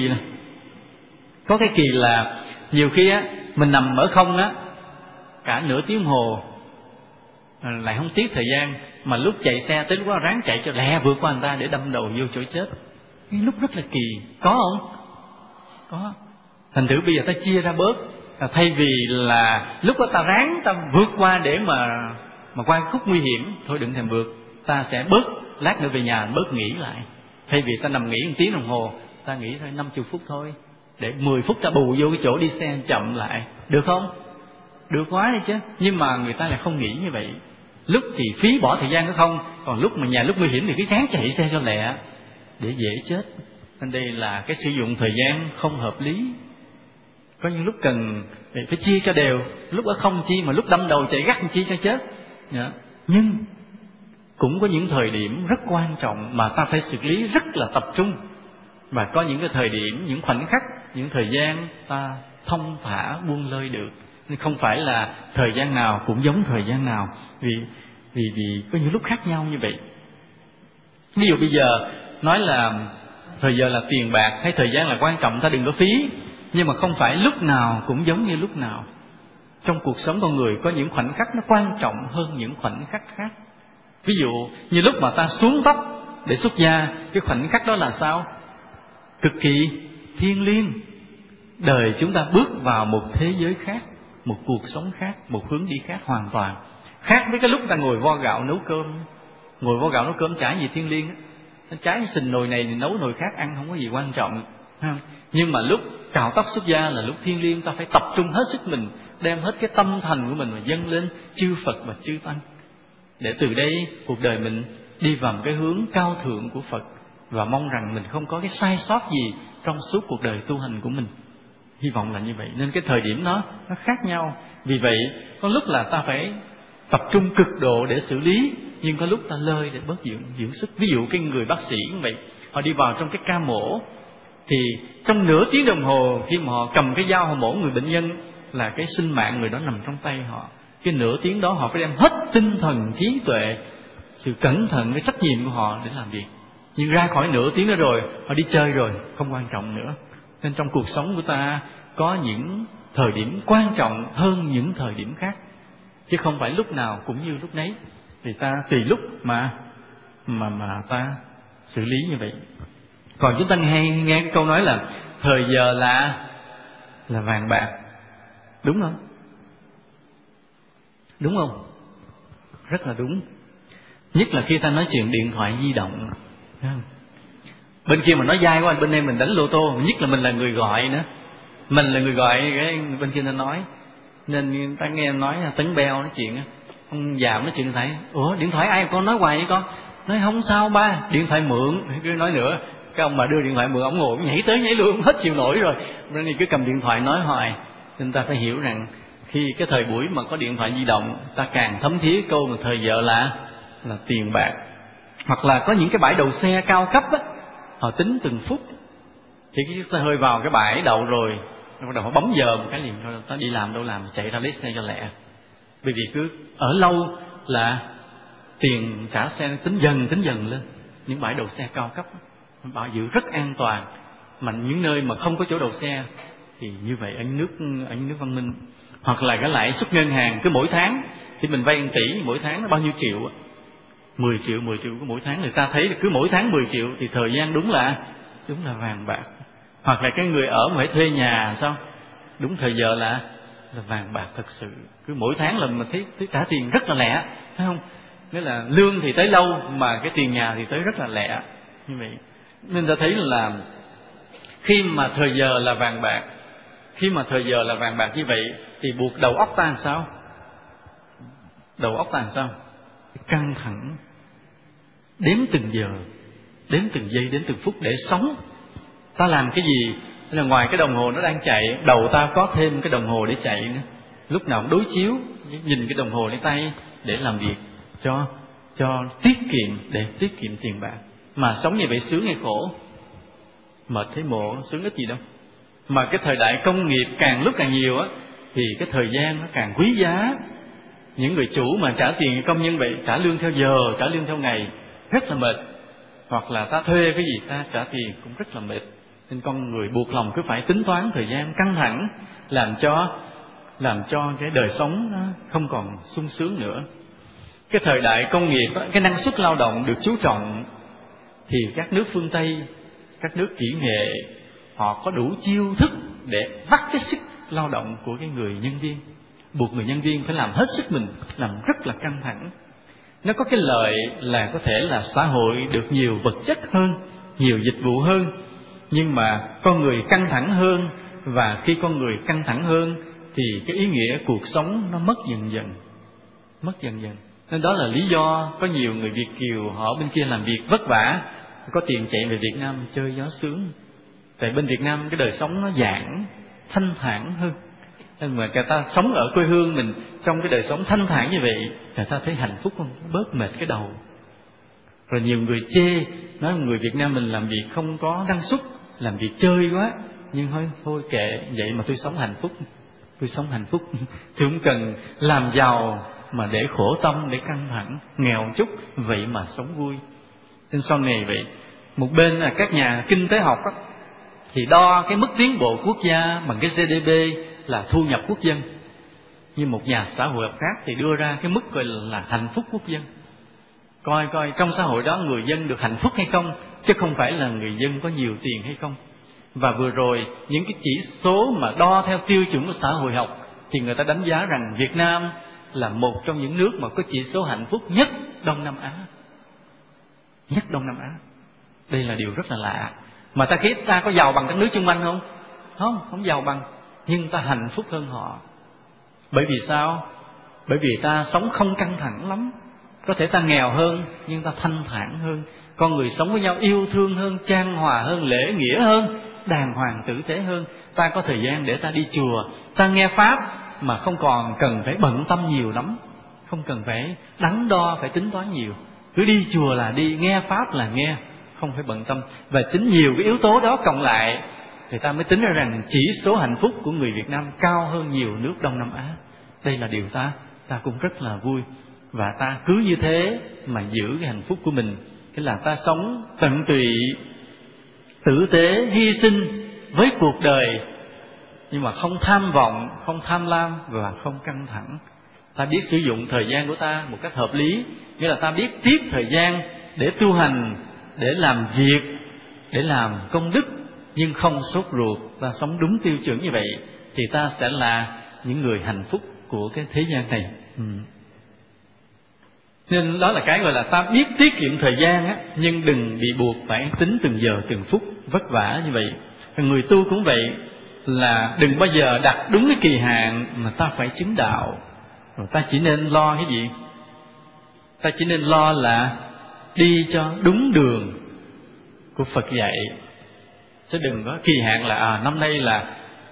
cái kỳ là nhiều khi á mình nằm ở không á cả nửa tiếng hồ lại không tiếc thời gian, mà lúc chạy xe tới lúc đó ráng chạy cho lẹ vượt qua người ta để đâm đầu vô chỗ chết. Cái lúc rất là kỳ. Có không? Có. Thành thử bây giờ ta chia ra bớt, thay vì là lúc đó ta ráng ta vượt qua để mà qua khúc nguy hiểm, thôi đừng thèm vượt, ta sẽ bớt, lát nữa về nhà bớt nghỉ lại. Thay vì ta nằm nghỉ 1 tiếng đồng hồ, ta nghỉ thôi 50 phút thôi, để 10 phút ta bù vô cái chỗ đi xe chậm lại, được không? Được quá đi chứ. Nhưng mà người ta lại không nghĩ như vậy. Lúc thì phí bỏ thời gian nữa không, còn lúc nguy hiểm thì cứ ráng chạy xe cho lẹ để dễ chết. Nên đây là cái sử dụng thời gian không hợp lý. Có những lúc cần phải chia cho đều, lúc đó không chi, mà lúc đâm đầu chạy gắt chi cho chết. Nhưng cũng có những thời điểm rất quan trọng mà ta phải xử lý rất là tập trung. Và có những cái thời điểm, những khoảnh khắc, những thời gian ta thông thả buông lơi được. Nhưng không phải là thời gian nào cũng giống thời gian nào, vì có những lúc khác nhau như vậy. Ví dụ bây giờ nói là thời giờ là tiền bạc hay thời gian là quan trọng, ta đừng có phí. Nhưng mà không phải lúc nào cũng giống như lúc nào. Trong cuộc sống con người có những khoảnh khắc nó quan trọng hơn những khoảnh khắc khác. Ví dụ như lúc mà ta xuống tóc để xuất gia, cái khoảnh khắc đó là sao? Cực kỳ thiêng liêng. Đời chúng ta bước vào một thế giới khác, một cuộc sống khác, một hướng đi khác hoàn toàn. Khác với cái lúc ta ngồi vo gạo nấu cơm. Ngồi vo gạo nấu cơm chả gì thiêng liêng. Nó cháy sình nồi này thì nấu nồi khác ăn, không có gì quan trọng. Nhưng mà lúc cạo tóc xuất gia là lúc thiêng liêng, ta phải tập trung hết sức mình, đem hết cái tâm thành của mình mà dâng lên chư Phật và chư Tăng, để từ đây cuộc đời mình đi vào một cái hướng cao thượng của Phật, và mong rằng mình không có cái sai sót gì trong suốt cuộc đời tu hành của mình. Hy vọng là như vậy. Nên cái thời điểm nó khác nhau. Vì vậy có lúc là ta phải tập trung cực độ để xử lý, nhưng có lúc ta lơi để bớt dưỡng sức. Ví dụ cái người bác sĩ như vậy, họ đi vào trong cái ca mổ, thì trong nửa tiếng đồng hồ khi mà họ cầm cái dao họ mổ người bệnh nhân, là cái sinh mạng người đó nằm trong tay họ. Cái nửa tiếng đó họ phải đem hết tinh thần, trí tuệ, sự cẩn thận, cái trách nhiệm của họ để làm việc. Nhưng ra khỏi nửa tiếng đó rồi, họ đi chơi rồi, không quan trọng nữa. Nên trong cuộc sống của ta có những thời điểm quan trọng hơn những thời điểm khác. chứ không phải lúc nào cũng như lúc nấy. Thì ta tùy lúc mà ta xử lý như vậy. Còn chúng ta nghe cái câu nói là thời giờ là vàng bạc, đúng không? Đúng không? Rất là đúng. Nhất là khi ta nói chuyện điện thoại di động, bên kia mà nói dai quá, bên đây mình đánh lô tô, nhất là mình là người gọi nữa, mình là người gọi, cái bên kia ta nói, nên ta nghe nói Tấn Beo nói chuyện, ông già nói chuyện điện thoại, ủa điện thoại ai con nói hoài vậy con? Nói không sao ba, điện thoại mượn. Cứ nói nữa, cái ông mà đưa điện thoại mượn, ông ngồi nhảy tới nhảy lui, hết chịu nổi rồi, nên cứ cầm điện thoại nói hoài. Nên ta phải hiểu rằng khi cái thời buổi mà có điện thoại di động, ta càng thấm thía câu mà thời giờ là tiền bạc. Hoặc là có những cái bãi đậu xe cao cấp á, họ tính từng phút, thì cái xe hơi vào cái bãi đậu rồi, bắt đầu họ bấm giờ một cái liền, rồi ta đi làm đâu làm, chạy ra lấy xe cho lẹ. Bởi vì cứ ở lâu là tiền trả xe tính dần lên. Những bãi đậu xe cao cấp bảo giữ rất an toàn, mà những nơi mà không có chỗ đậu xe thì như vậy ở nước văn minh. Hoặc là cái lãi suất ngân hàng cứ mỗi tháng thì mình vay 1 tỷ, mỗi tháng nó bao nhiêu triệu, 10 triệu của mỗi tháng. Người ta thấy là cứ mỗi tháng 10 triệu thì thời gian đúng là vàng bạc. Hoặc là cái người ở mà phải thuê nhà sao, đúng thời giờ là vàng bạc thật sự. Cứ mỗi tháng là mình thấy trả tiền rất là lẹ, thấy không? Nghĩa là lương thì tới lâu mà cái tiền nhà thì tới rất là lẹ như vậy. Nên ta thấy là khi mà thời giờ là vàng bạc như vậy thì buộc đầu óc ta làm sao? Đầu óc ta làm sao? Căng thẳng, đếm từng giờ, đếm từng giây, đếm từng phút để sống. Ta làm cái gì là ngoài cái đồng hồ nó đang chạy, đầu ta có thêm cái đồng hồ để chạy nữa. Lúc nào cũng đối chiếu, nhìn cái đồng hồ lên tay để làm việc cho tiết kiệm, để tiết kiệm tiền bạc. Mà sống như vậy sướng hay khổ? Mệt thấy mồ, sướng ít gì đâu. Mà cái thời đại công nghiệp càng lúc càng nhiều á, thì cái thời gian nó càng quý giá. Những người chủ mà trả tiền cho công nhân vậy, trả lương theo giờ, trả lương theo ngày, rất là mệt. Hoặc là ta thuê cái gì ta trả tiền cũng rất là mệt. Nên con người buộc lòng cứ phải tính toán thời gian căng thẳng, làm cho cái đời sống nó không còn sung sướng nữa. Cái thời đại công nghiệp, cái năng suất lao động được chú trọng, thì các nước phương Tây, các nước kỹ nghệ, họ có đủ chiêu thức để vắt cái sức lao động của cái người nhân viên, buộc người nhân viên phải làm hết sức mình, làm rất là căng thẳng. Nó có cái lợi là có thể là xã hội được nhiều vật chất hơn, nhiều dịch vụ hơn, nhưng mà con người căng thẳng hơn, và khi con người căng thẳng hơn thì cái ý nghĩa cuộc sống nó mất dần dần. Nên đó là lý do có nhiều người Việt kiều họ bên kia làm việc vất vả, có tiền chạy về Việt Nam chơi gió sướng. Tại bên Việt Nam cái đời sống nó giản, thanh thản hơn. Nên mà người ta sống ở quê hương mình trong cái đời sống thanh thản như vậy, người ta thấy hạnh phúc không? Bớt mệt cái đầu. Rồi nhiều người chê, nói người Việt Nam mình làm việc không có năng suất, làm việc chơi quá. Nhưng thôi kệ, vậy mà tôi sống hạnh phúc. Tôi không cần làm giàu mà để khổ tâm, để căng thẳng, nghèo một chút, vậy mà sống vui. Nên sau này vậy, một bên là các nhà kinh tế học đó, thì đo cái mức tiến bộ quốc gia bằng cái GDP là thu nhập quốc dân. Nhưng một nhà xã hội học khác thì đưa ra cái mức gọi là hạnh phúc quốc dân. Coi trong xã hội đó người dân được hạnh phúc hay không, chứ không phải là người dân có nhiều tiền hay không. Và vừa rồi những cái chỉ số mà đo theo tiêu chuẩn của xã hội học thì người ta đánh giá rằng Việt Nam là một trong những nước mà có chỉ số hạnh phúc nhất Đông Nam Á. Nhất Đông Nam Á. Đây là điều rất là lạ. Mà ta nghĩ ta có giàu bằng các nước xung quanh không? Không giàu bằng, nhưng ta hạnh phúc hơn họ. Bởi vì sao? Bởi vì ta sống không căng thẳng lắm. Có thể ta nghèo hơn, nhưng ta thanh thản hơn. Con người sống với nhau yêu thương hơn, chan hòa hơn, lễ nghĩa hơn, đàng hoàng tử tế hơn. Ta có thời gian để ta đi chùa, ta nghe Pháp mà không còn cần phải bận tâm nhiều lắm, không cần phải đắn đo, phải tính toán nhiều. Cứ đi chùa là đi, nghe Pháp là nghe, không phải bận tâm. Và chính nhiều cái yếu tố đó cộng lại thì ta mới tính ra rằng chỉ số hạnh phúc của người Việt Nam cao hơn nhiều nước Đông Nam Á. Đây là điều ta cũng rất là vui. Và ta cứ như thế mà giữ cái hạnh phúc của mình. Thế là ta sống tận tụy, tử tế, hy sinh với cuộc đời, nhưng mà không tham vọng, không tham lam và không căng thẳng. Ta biết sử dụng thời gian của ta một cách hợp lý, nghĩa là ta biết tiết thời gian để tu hành, để làm việc, để làm công đức, nhưng không sốt ruột, ta sống đúng tiêu chuẩn như vậy, thì ta sẽ là những người hạnh phúc của cái thế gian này. Nên đó là cái gọi là ta biết tiết kiệm thời gian á, nhưng đừng bị buộc phải tính từng giờ từng phút vất vả như vậy. Người tu cũng vậy, là đừng bao giờ đặt đúng cái kỳ hạn mà ta phải chứng đạo. Rồi ta chỉ nên lo cái gì? Ta chỉ nên lo là đi cho đúng đường của Phật dạy, chứ đừng có kỳ hạn là năm nay là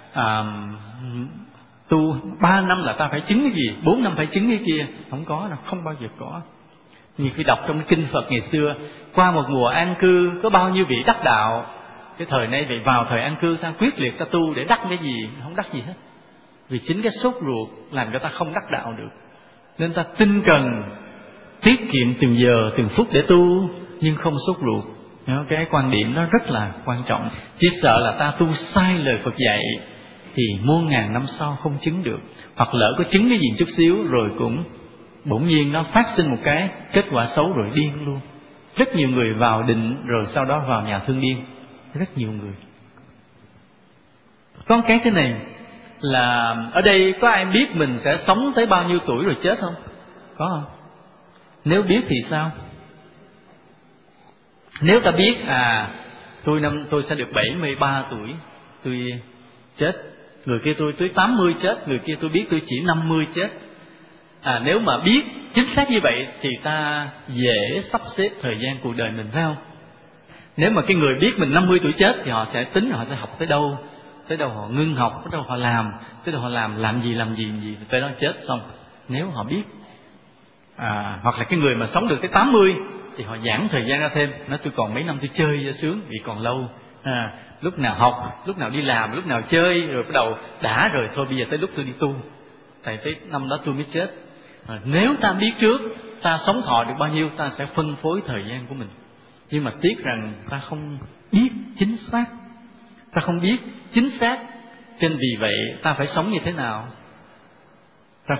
tu 3 năm là ta phải chứng cái gì, 4 năm phải chứng cái kia. Không có đâu, không bao giờ có. Như khi đọc trong cái kinh Phật ngày xưa, qua một mùa an cư có bao nhiêu vị đắc đạo. Cái thời nay vậy, vào thời an cư ta quyết liệt ta tu để đắc cái gì? Không đắc gì hết. Vì chính cái sốt ruột làm cho ta không đắc đạo được. Nên ta tinh cần tiết kiệm từng giờ từng phút để tu, nhưng không sốt ruột. Cái quan điểm đó rất là quan trọng. Chỉ sợ là ta tu sai lời Phật dạy thì muôn ngàn năm sau không chứng được, hoặc lỡ có chứng cái gì chút xíu rồi cũng bỗng nhiên nó phát sinh một cái kết quả xấu rồi điên luôn. Rất nhiều người vào định rồi sau đó vào nhà thương điên, rất nhiều người. Có cái thế này là ở đây có ai biết mình sẽ sống tới bao nhiêu tuổi rồi chết không? Có không? Nếu biết thì sao? Nếu ta biết tôi sẽ được 73 tuổi tôi chết, người kia tôi tới 80 chết, người kia tôi biết tôi chỉ 50 chết. Nếu mà biết chính xác như vậy thì ta dễ sắp xếp thời gian cuộc đời mình, phải không? Nếu mà cái người biết mình 50 tuổi chết thì họ sẽ tính họ sẽ học tới đâu họ ngưng học, tới đâu họ làm, tới đâu họ làm gì, tới đó chết xong. Nếu họ biết. Hoặc là cái người mà sống được tới 80 thì họ giãn thời gian ra thêm, nói tôi còn mấy năm tôi chơi cho sướng vì còn lâu. Lúc nào học, lúc nào đi làm, lúc nào chơi, rồi bắt đầu đã rồi thôi bây giờ tới lúc tôi đi tu, tại tới năm đó tôi mới chết. Nếu ta biết trước ta sống thọ được bao nhiêu, ta sẽ phân phối thời gian của mình. Nhưng mà tiếc rằng ta không biết chính xác, ta không biết chính xác, cho nên vì vậy ta phải sống như thế nào? Ta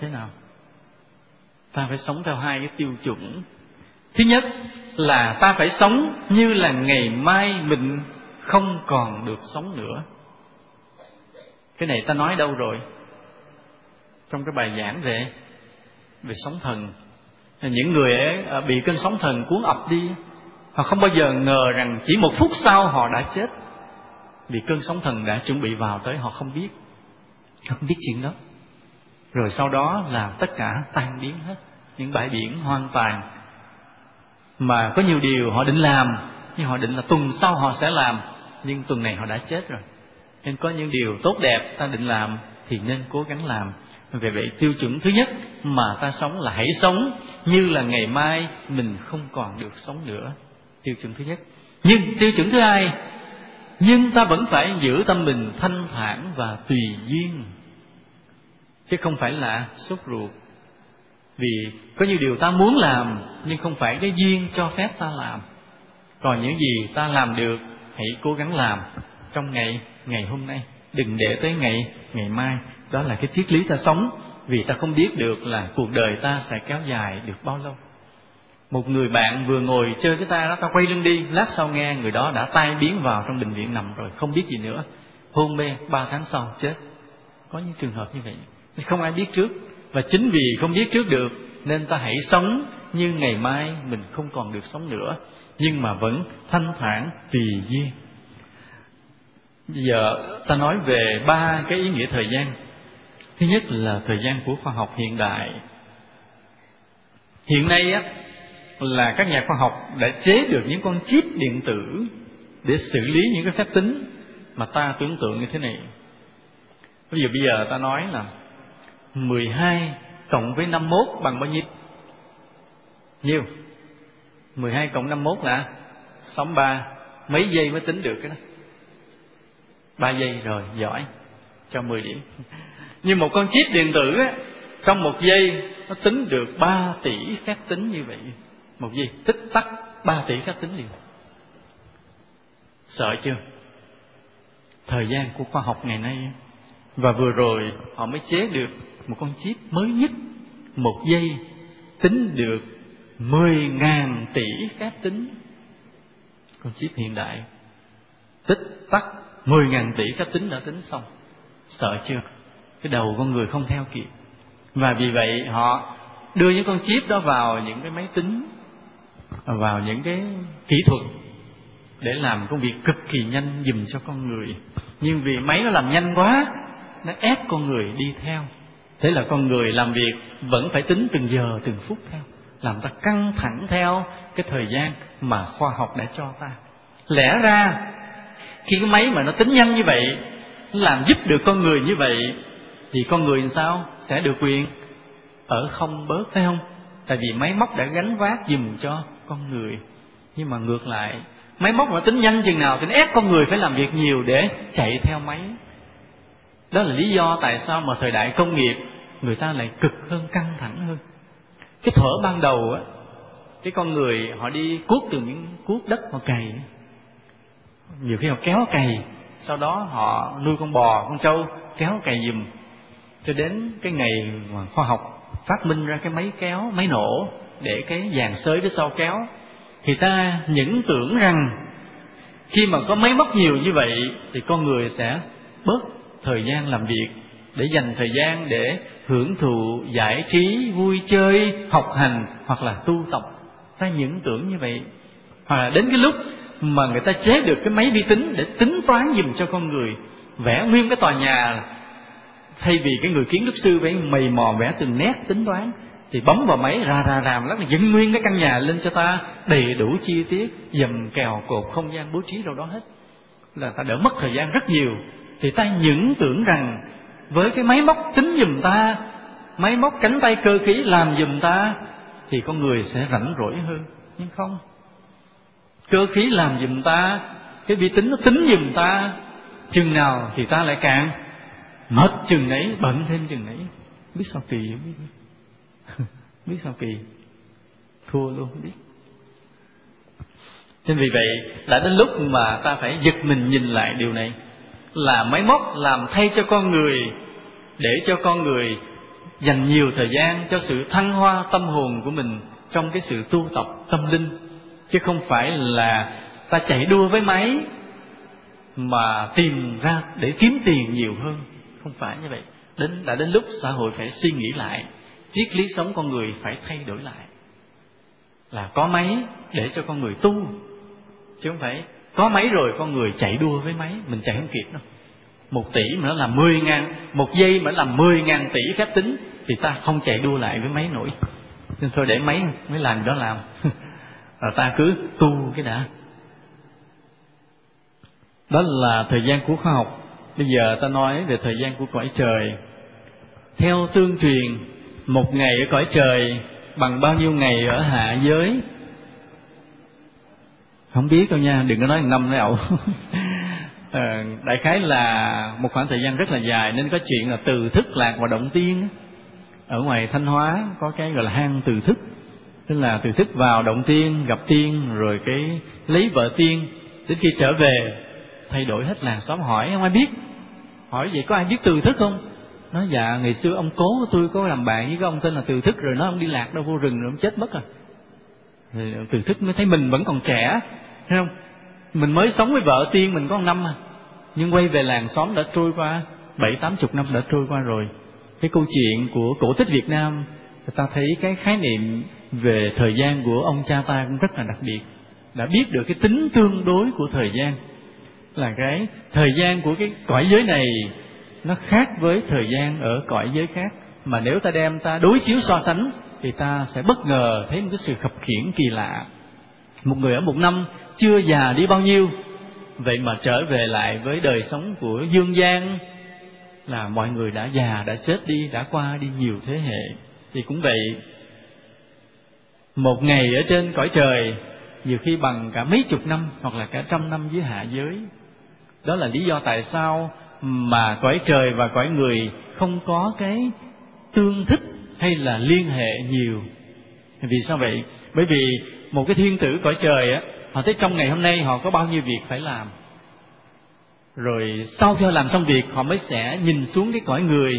phải sống theo hai cái tiêu chuẩn. Thứ nhất là ta phải sống như là ngày mai mình không còn được sống nữa. Cái này ta nói đâu rồi? Trong cái bài giảng về sóng thần. Những người ấy bị cơn sóng thần cuốn ập đi, họ không bao giờ ngờ rằng chỉ một phút sau họ đã chết, vì cơn sóng thần đã chuẩn bị vào tới, họ không biết chuyện đó. Rồi sau đó là tất cả tan biến hết, những bãi biển hoang tàn. Mà có nhiều điều họ định làm, nhưng họ định là tuần sau họ sẽ làm, nhưng tuần này họ đã chết rồi. Nên có những điều tốt đẹp ta định làm thì nên cố gắng làm. Vì vậy tiêu chuẩn thứ nhất mà ta sống là hãy sống như là ngày mai mình không còn được sống nữa. Tiêu chuẩn thứ nhất. Nhưng tiêu chuẩn thứ hai, nhưng ta vẫn phải giữ tâm mình thanh thản và tùy duyên, chứ không phải là sốt ruột. Vì có nhiều điều ta muốn làm nhưng không phải cái duyên cho phép ta làm. Còn những gì ta làm được hãy cố gắng làm trong ngày hôm nay, đừng để tới ngày mai. Đó là cái triết lý ta sống, vì ta không biết được là cuộc đời ta sẽ kéo dài được bao lâu. Một người bạn vừa ngồi chơi với ta đó, ta quay lưng đi, lát sau nghe người đó đã tai biến vào trong bệnh viện nằm rồi, không biết gì nữa, hôn mê, 3 tháng sau chết. Có những trường hợp như vậy, không ai biết trước. Và chính vì không biết trước được nên ta hãy sống như ngày mai mình không còn được sống nữa, nhưng mà vẫn thanh thản tùy duyên. Bây giờ ta nói về 3 cái ý nghĩa thời gian. Thứ nhất là thời gian của khoa học hiện đại. Hiện nay á, là các nhà khoa học đã chế được những con chip điện tử để xử lý những cái phép tính mà ta tưởng tượng như thế này. Ví dụ bây giờ ta nói là 12 cộng với 51 bằng bao nhiêu? Nhiêu? 12 cộng 51 là 63. Mấy giây mới tính được cái đó? 3 giây rồi, giỏi, cho 10 điểm. Nhưng một con chip điện tử á, trong 1 giây nó tính được 3 tỷ phép tính như vậy. 1 giây tích tắc 3 tỷ phép tính liền. Sợ chưa? Thời gian của khoa học ngày nay. Và vừa rồi họ mới chế được một con chip mới nhất, một giây tính được 10.000 tỷ phép tính. Con chip hiện đại tích tắc 10.000 tỷ phép tính đã tính xong. Sợ chưa? Cái đầu con người không theo kịp. Và vì vậy họ đưa những con chip đó vào những cái máy tính, vào những cái kỹ thuật để làm công việc cực kỳ nhanh giùm cho con người. Nhưng vì máy nó làm nhanh quá, nó ép con người đi theo. Thế là con người làm việc vẫn phải tính từng giờ từng phút theo, làm ta căng thẳng theo cái thời gian mà khoa học đã cho ta. Lẽ ra khi cái máy mà nó tính nhanh như vậy, nó làm giúp được con người như vậy, thì con người làm sao? Sẽ được quyền ở không bớt, phải không? Tại vì máy móc đã gánh vác giùm cho con người. Nhưng mà ngược lại, máy móc mà tính nhanh chừng nào thì nó ép con người phải làm việc nhiều để chạy theo máy. Đó là lý do tại sao mà thời đại công nghiệp người ta lại cực hơn, căng thẳng hơn. Cái thuở ban đầu á, cái con người họ đi cuốc từ những cuốc đất họ cày, nhiều khi họ kéo cày, sau đó họ nuôi con bò, con trâu kéo cày giùm, cho đến cái ngày mà khoa học phát minh ra cái máy kéo, máy nổ để cái dàn xới phía sau kéo, thì ta những tưởng rằng khi mà có máy móc nhiều như vậy thì con người sẽ bớt thời gian làm việc để dành thời gian để hưởng thụ, giải trí, vui chơi, học hành hoặc là tu tập. Ta những tưởng như vậy. Hoặc là đến cái lúc mà người ta chế được cái máy vi tính để tính toán giùm cho con người, vẽ nguyên cái tòa nhà, thay vì cái người kiến trúc sư phải mày mò vẽ từng nét tính toán, thì bấm vào máy ràm lát là dựng nguyên cái căn nhà lên cho ta đầy đủ chi tiết, dầm kèo cột, không gian bố trí đâu đó hết, là ta đỡ mất thời gian rất nhiều. Thì ta những tưởng rằng với cái máy móc tính giùm ta, máy móc cánh tay cơ khí làm giùm ta, thì con người sẽ rảnh rỗi hơn. Nhưng không, cơ khí làm giùm ta, cái vi tính nó tính giùm ta, chừng nào thì ta lại càng mệt chừng nấy, bận thêm chừng nấy. Biết sao kỳ không biết. Biết sao kỳ, thua luôn không biết. Nên vì vậy đã đến lúc mà ta phải giật mình nhìn lại điều này, là máy móc làm thay cho con người, để cho con người dành nhiều thời gian cho sự thăng hoa tâm hồn của mình trong cái sự tu tập tâm linh, chứ không phải là ta chạy đua với máy mà tìm ra để kiếm tiền nhiều hơn. Không phải như vậy. Đã đến lúc xã hội phải suy nghĩ lại, triết lý sống con người phải thay đổi lại, là có máy để cho con người tu, chứ không phải có máy rồi con người chạy đua với máy, mình chạy không kịp đâu. 1 tỷ mà nó làm 10.000, 1 giây mà nó làm 10.000 tỷ phép tính, thì ta không chạy đua lại với máy nổi. Nên thôi để máy làm đó làm. Rồi ta cứ tu cái đã. Đó là thời gian của khoa học. Bây giờ ta nói về thời gian của cõi trời. Theo tương truyền, 1 ngày ở cõi trời bằng bao nhiêu ngày ở hạ giới? Không biết đâu nha, đừng có nói 1 năm nữa ẩu. Đại khái là một khoảng thời gian rất là dài, nên có chuyện là từ thức lạc vào động tiên. Ở ngoài Thanh Hóa có cái gọi là hang từ thức, tức là từ thức vào động tiên, gặp tiên, rồi cái lấy vợ tiên. Đến khi trở về thay đổi hết làng xóm, hỏi không ai biết. Hỏi vậy có ai biết từ thức không? Nói dạ ngày xưa ông cố của tôi có làm bạn với cái ông tên là từ thức, rồi nói ông đi lạc đâu vô rừng rồi ông chết mất rồi. Rồi từ thức mới thấy mình vẫn còn trẻ, thấy không? Mình mới sống với vợ tiên mình có 1 năm mà, nhưng quay về làng xóm đã trôi qua 70-80 năm đã trôi qua rồi. Cái câu chuyện của cổ tích Việt Nam, người ta thấy cái khái niệm về thời gian của ông cha ta cũng rất là đặc biệt, đã biết được cái tính tương đối của thời gian, là cái thời gian của cái cõi giới này nó khác với thời gian ở cõi giới khác. Mà nếu ta đem ta đối chiếu so sánh thì ta sẽ bất ngờ thấy một cái sự khập khiễng kỳ lạ. Một người ở 1 năm chưa già đi bao nhiêu, vậy mà trở về lại với đời sống của dương gian là mọi người đã già, đã chết đi, đã qua đi nhiều thế hệ. Thì cũng vậy, 1 ngày ở trên cõi trời nhiều khi bằng cả mấy chục năm hoặc là cả 100 năm dưới hạ giới. Đó là lý do tại sao mà cõi trời và cõi người không có cái tương thích hay là liên hệ nhiều. Vì sao vậy? Bởi vì một cái thiên tử cõi trời á, họ thấy trong ngày hôm nay họ có bao nhiêu việc phải làm, rồi sau khi họ làm xong việc họ mới sẽ nhìn xuống cái cõi người,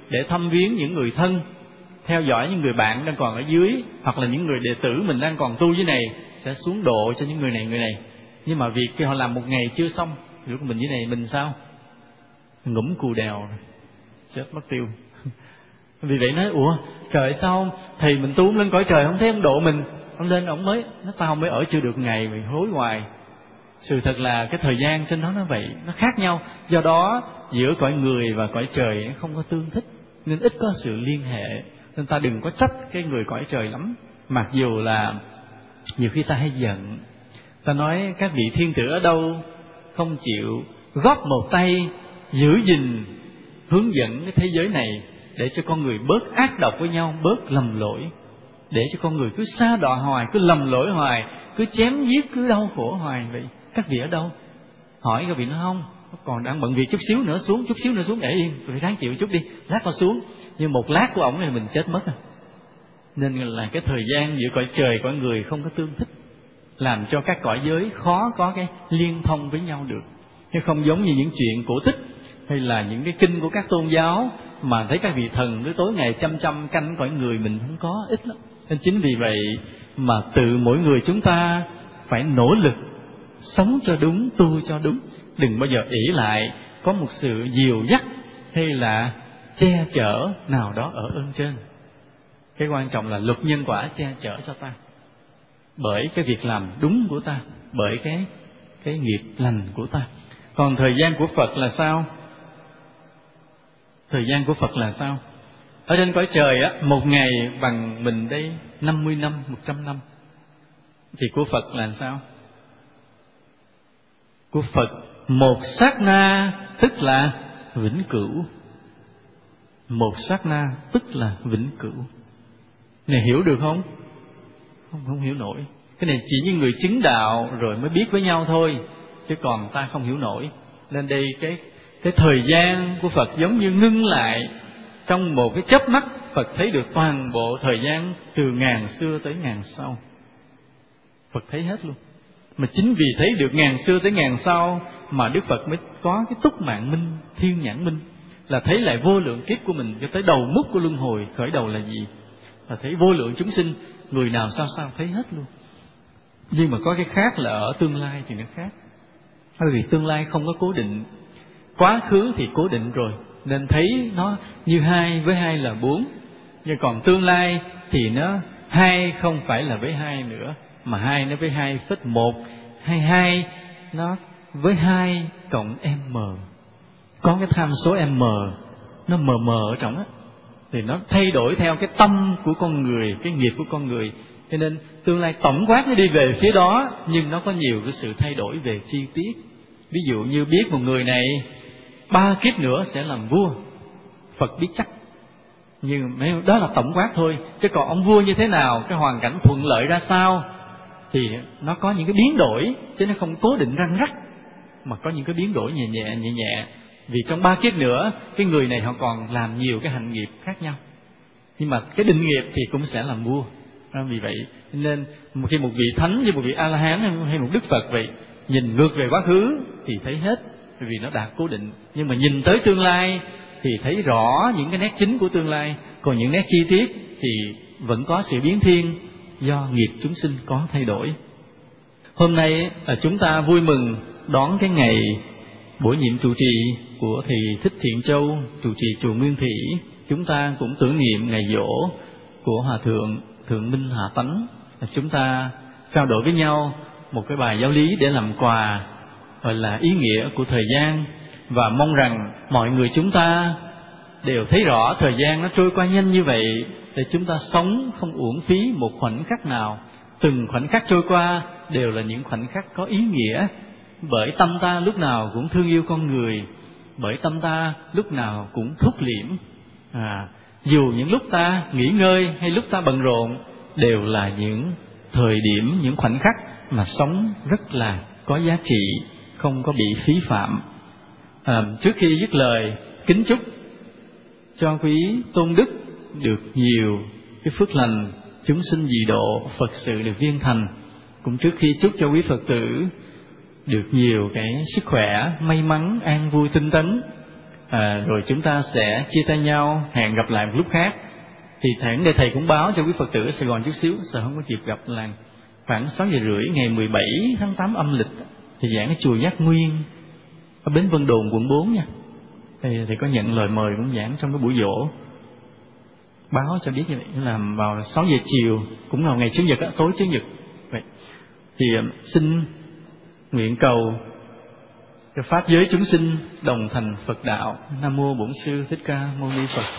để thăm viếng những người thân, theo dõi những người bạn đang còn ở dưới, hoặc là những người đệ tử mình đang còn tu dưới này, sẽ xuống độ cho những người này. Nhưng mà việc khi họ làm một ngày chưa xong, lúc mình dưới này mình sao? Ngủm cù đèo, chết mất tiêu. Vì vậy nói, ủa trời sao thầy mình tu lên cõi trời không thấy ông độ mình, ông lên ông mới nó tao mới ở chưa được ngày mày hối hoài. Sự thật là cái thời gian trên đó nó vậy, nó khác nhau. Do đó giữa cõi người và cõi trời không có tương thích, nên ít có sự liên hệ. Nên ta đừng có trách cái người cõi trời lắm. Mặc dù là nhiều khi ta hay giận, ta nói các vị thiên tử ở đâu không chịu góp một tay giữ gìn hướng dẫn cái thế giới này, để cho con người bớt ác độc với nhau, bớt lầm lỗi, để cho con người cứ sa đọa hoài, cứ lầm lỗi hoài, cứ chém giết, cứ đau khổ hoài vậy. Các vị ở đâu? Hỏi các vị nói không, còn đang bận việc, chút xíu nữa xuống, để yên, phải ráng chịu chút đi, lát vào xuống. Nhưng một lát của ổng thì mình chết mất. Nên là cái thời gian giữa cõi trời cõi người không có tương thích, làm cho các cõi giới khó có cái liên thông với nhau được. Chứ không giống như những chuyện cổ tích hay là những cái kinh của các tôn giáo mà thấy các vị thần cứ tối ngày chăm canh cõi người mình không có, ít lắm. Nên chính vì vậy mà tự mỗi người chúng ta phải nỗ lực sống cho đúng, tu cho đúng, đừng bao giờ ỷ lại có một sự dìu dắt hay là che chở nào đó ở ơn trên. Cái quan trọng là luật nhân quả che chở cho ta, bởi cái việc làm đúng của ta, bởi cái nghiệp lành của ta. Còn thời gian của Phật là sao? Thời gian của Phật là sao? Ở trên cõi trời á, một ngày bằng mình đây 50 năm, 100 năm. Thì của Phật là sao? Của Phật một sát na tức là vĩnh cửu. Một sát na tức là vĩnh cửu. Này hiểu được không? Không hiểu nổi. Cái này chỉ những người chứng đạo rồi mới biết với nhau thôi, chứ còn ta không hiểu nổi. Nên đây cái thời gian của Phật giống như ngưng lại trong một cái chớp mắt. Phật thấy được toàn bộ thời gian từ ngàn xưa tới ngàn sau, Phật thấy hết luôn. Mà chính vì thấy được ngàn xưa tới ngàn sau mà Đức Phật mới có cái túc mạng minh, thiên nhãn minh, là thấy lại vô lượng kiếp của mình cho tới đầu mút của luân hồi. Khởi đầu là gì? Là thấy vô lượng chúng sinh, người nào sao thấy hết luôn. Nhưng mà có cái khác là ở tương lai thì nó khác. Bởi vì tương lai không có cố định, quá khứ thì cố định rồi, nên thấy nó như 2 với 2 là 4. Nhưng còn tương lai thì nó 2 không phải là với 2 nữa, mà 2 nó với 2,1, 22 nó với 2 cộng m. Có cái tham số m nó mờ ở trong á, thì nó thay đổi theo cái tâm của con người, cái nghiệp của con người. Cho nên tương lai tổng quát nó đi về phía đó, nhưng nó có nhiều cái sự thay đổi về chi tiết. Ví dụ như biết một người này 3 kiếp nữa sẽ làm vua, Phật biết chắc, nhưng đó là tổng quát thôi. Chứ còn ông vua như thế nào, cái hoàn cảnh thuận lợi ra sao, thì nó có những cái biến đổi, chứ nó không cố định răng rắc, mà có những cái biến đổi nhẹ nhẹ. Vì trong 3 kiếp nữa cái người này họ còn làm nhiều cái hành nghiệp khác nhau, nhưng mà cái định nghiệp thì cũng sẽ làm vua. Vì vậy nên khi một vị thánh như một vị A La Hán hay một Đức Phật vậy, nhìn ngược về quá khứ thì thấy hết, vì nó đã cố định. Nhưng mà nhìn tới tương lai thì thấy rõ những cái nét chính của tương lai. Còn những nét chi tiết thì vẫn có sự biến thiên, do nghiệp chúng sinh có thay đổi. Hôm nay chúng ta vui mừng đón cái ngày bổ nhiệm trụ trì của thầy Thích Thiện Châu, trụ trì chùa Nguyên Thủy. Chúng ta cũng tưởng niệm ngày giỗ của Hòa Thượng Thượng Minh Hạ Tánh. Chúng ta trao đổi với nhau một cái bài giáo lý để làm quà, gọi là ý nghĩa của thời gian. Và mong rằng mọi người chúng ta đều thấy rõ thời gian nó trôi qua nhanh như vậy, để chúng ta sống không uổng phí một khoảnh khắc nào. Từng khoảnh khắc trôi qua đều là những khoảnh khắc có ý nghĩa, bởi tâm ta lúc nào cũng thương yêu con người, bởi tâm ta lúc nào cũng thúc liễm. Dù những lúc ta nghỉ ngơi hay lúc ta bận rộn, đều là những thời điểm, những khoảnh khắc mà sống rất là có giá trị, không có bị phí phạm. Trước khi dứt lời, kính chúc cho quý tôn đức được nhiều cái phước lành, chúng sinh dị độ, Phật sự được viên thành. Cũng trước khi chúc cho quý Phật tử được nhiều cái sức khỏe, may mắn, an vui tinh tấn, rồi chúng ta sẽ chia tay nhau, hẹn gặp lại một lúc khác. Thì thầy cũng báo cho quý Phật tử ở Sài Gòn chút xíu, sợ không có dịp gặp, là khoảng 6:30 ngày 17 tháng 8 âm lịch thì giảng ở chùa Giác Nguyên ở bến Vân Đồn, quận 4 nha. Thầy có nhận lời mời cũng giảng trong cái buổi dỗ, báo cho biết như vậy, là vào 6 giờ chiều, cũng là ngày Chủ nhật đó, tối Chủ nhật. Vậy thì xin nguyện cầu cho pháp giới chúng sinh đồng thành Phật đạo. Nam mô Bổn Sư Thích Ca Mâu Ni Phật.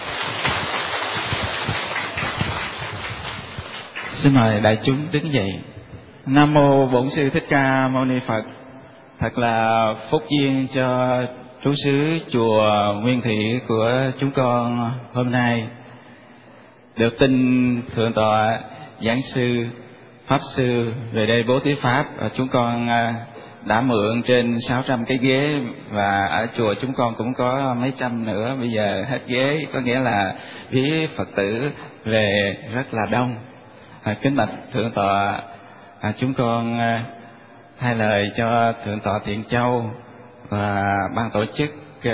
Xin mời đại chúng đứng dậy. Nam mô Bổn Sư Thích Ca Mâu Ni Phật. Thật là phúc duyên cho trú xứ chùa Nguyên Thị của chúng con hôm nay được tin thượng tọa giảng sư pháp sư về đây bố thí pháp. Chúng con đã mượn trên 600 cái ghế, và ở chùa chúng con cũng có mấy trăm nữa, bây giờ hết ghế, có nghĩa là ví Phật tử về rất là đông. Kính bạch thượng tọa, chúng con thay lời cho thượng tọa Thiện Châu và ban tổ chức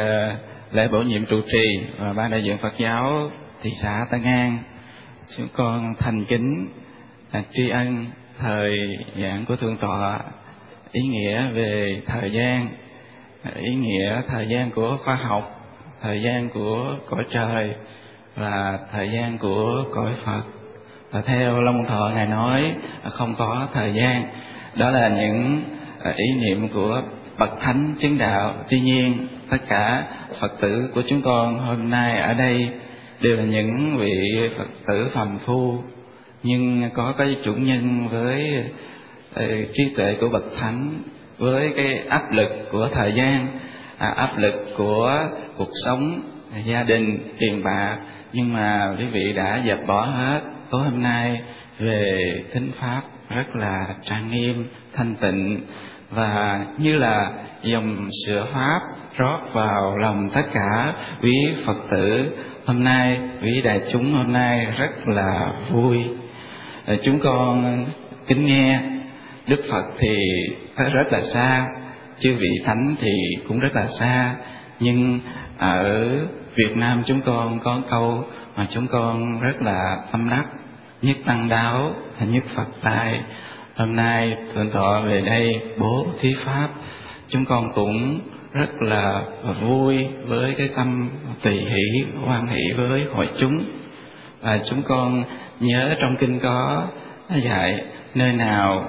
lễ bổ nhiệm trụ trì và ban đại diện Phật giáo thị xã Tân An, chúng con thành kính tri ân thời giảng của thượng tọa, ý nghĩa về thời gian, ý nghĩa thời gian của khoa học, thời gian của cõi trời và thời gian của cõi Phật. Và theo Long Thọ Ngài nói không có thời gian. Đó là những ý niệm của bậc thánh chứng đạo. Tuy nhiên tất cả Phật tử của chúng con hôm nay ở đây đều là những vị Phật tử phàm phu, nhưng có cái chủ nhân với trí tuệ của bậc thánh, với cái áp lực của thời gian, áp lực của cuộc sống, gia đình, tiền bạc, nhưng mà quý vị đã dẹp bỏ hết. Tối hôm nay về thính pháp rất là trang nghiêm, thanh tịnh, và như là dòng sữa pháp rót vào lòng tất cả quý Phật tử hôm nay, quý đại chúng hôm nay rất là vui. Chúng con kính nghe Đức Phật thì rất là xa, chư vị thánh thì cũng rất là xa, nhưng ở Việt Nam chúng con có câu mà chúng con rất là tâm đắc: nhất tăng đáo, nhất Phật tài. Hôm nay thượng tọa về đây bố thí pháp, chúng con cũng rất là vui với cái tâm tùy hỷ, hoan hỷ với hội chúng. Và chúng con nhớ trong kinh có dạy, nơi nào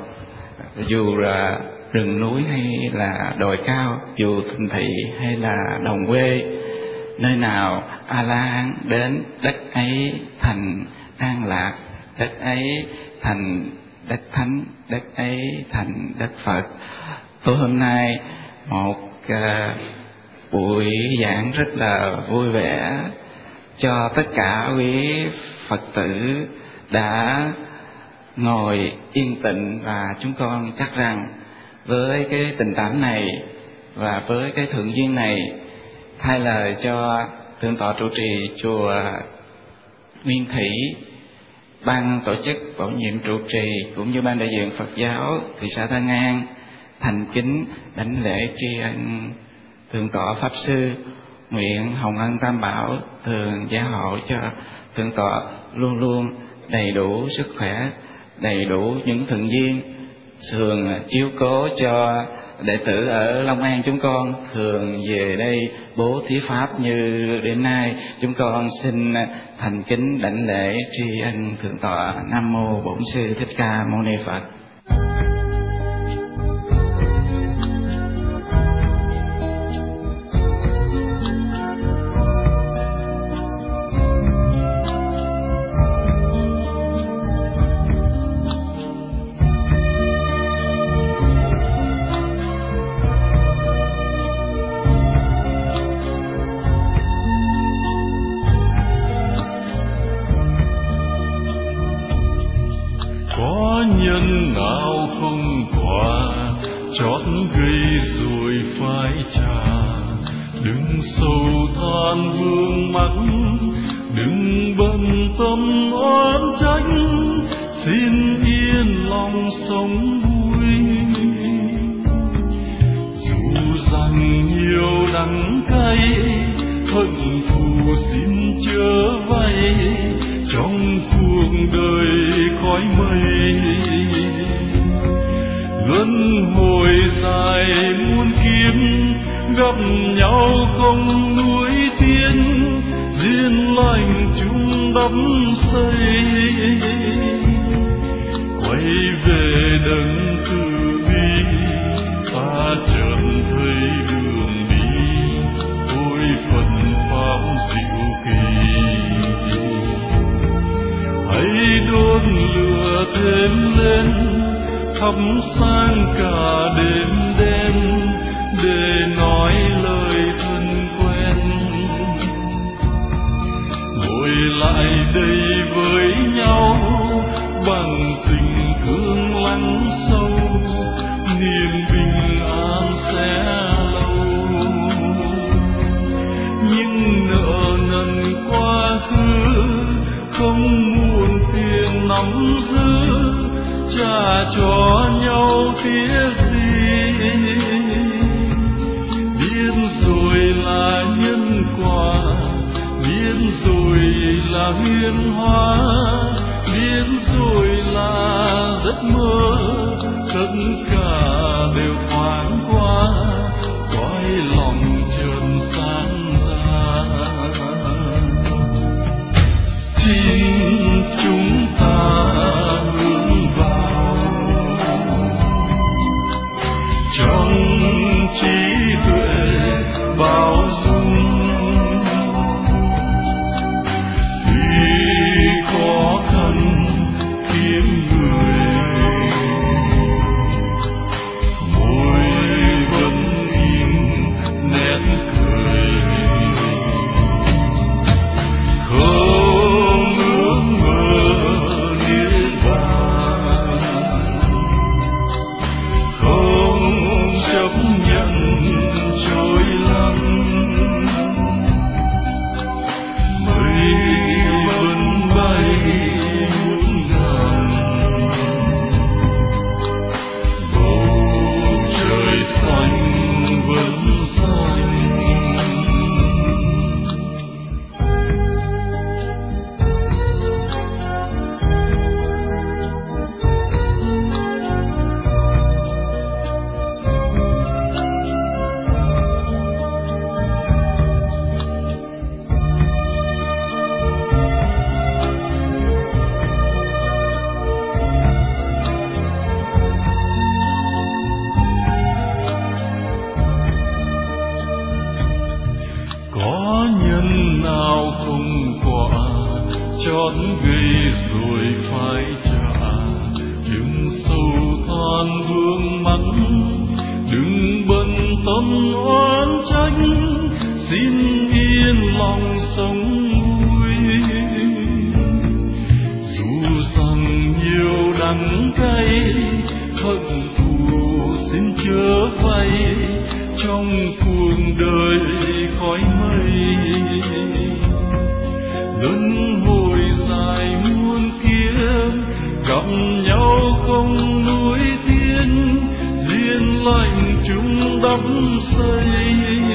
dù là rừng núi hay là đồi cao, dù thành thị hay là đồng quê, nơi nào A La Hán đến, đất ấy thành an lạc, đất ấy thành đất thánh, đất ấy thành đất Phật. Tối hôm nay một buổi giảng rất là vui vẻ cho tất cả quý Phật tử đã ngồi yên tĩnh, và chúng con chắc rằng với cái tình cảm này và với cái thượng duyên này, thay lời cho thượng tọa trụ trì chùa Nguyên Thị, ban tổ chức bổ nhiệm trụ trì cũng như ban đại diện Phật giáo thị xã Tân An thành kính đảnh lễ tri ân thượng tọa pháp sư, nguyện hồng ân tam bảo thường gia hộ cho thượng tọa luôn luôn đầy đủ sức khỏe, đầy đủ những thuận duyên, thường chiếu cố cho đệ tử ở Long An chúng con thường về đây bố thí pháp như đêm nay. Chúng con xin thành kính đảnh lễ tri ân thượng tọa. Nam mô Bổn Sư Thích Ca Mâu Ni Phật. hận thù xin chớ vay, trong cuộc đời khói mây. Luân hồi dài muôn kiếp, gặp nhau không nuối tiếc, duyên lành chung đắm say. Quay về đấng từ bi, ta chợt thấy đường đi, ôi phần pháp diệu kỳ. Hãy đốt lửa thêm lên, thắp sáng cả đêm đêm, để nói lời thân quen. Ngồi lại đây với nhau, bằng tình thương lắng sâu, niềm bình an sẽ lâu. Những nợ nần quá khứ không muộn phiền nắm giữ, trả cho nhau tiếc gì. Biết rồi là nhân quả, biết rồi là hiến hóa, biết rồi là giấc mơ, tất cả đều thoáng qua, cõi lòng chợt sáng ra. Xin chúng ta hướng vào trong trí tuệ bao dung, tuy khó khăn kiếm người, môi vẫn in nét cười. Không ước mơ niết bàn, không chấp nhận trôi lăn. Mây vẫn bay muôn ngàn, bầu trời xanh vẫn xanh. Có nhân nào không quả, chót gây rồi phải trả. Đừng sầu than vương mắc, đừng bận tâm oán trách, xin yên lòng sống vui. Dù rằng nhiều đắng cay, hận thù xin chớ vay, trong cuộc đời khói mây. Luân hồi dài muôn kiếp, gặp nhau không nuối tiếc, duyên lành chung đắm say.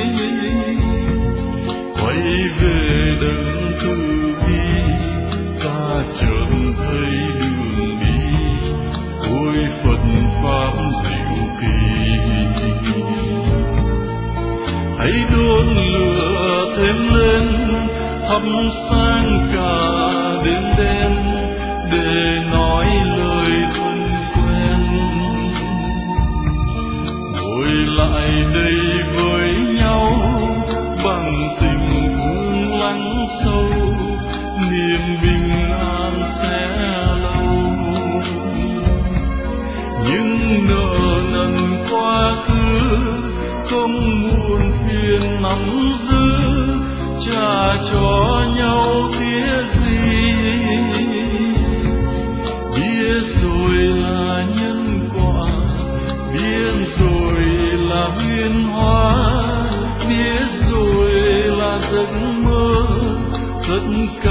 Quay về đấng từ bi, ta chợt thấy đường đi, ôi phần pháp diệu kỳ. Hãy đốt lửa thêm lên, thắp sáng cả đêm đêm, để nói lời thân quen. Ngồi lại đây với nhau, bằng tình thương lắng sâu, niềm bình an sẽ lâu. Những nợ nần quá khứ không muộn phiền nắm giữ, trả cho nhau tiếc gì. Biết rồi là nhân quả, biết rồi là hiến hóa, biết rồi là giấc mơ, tất cả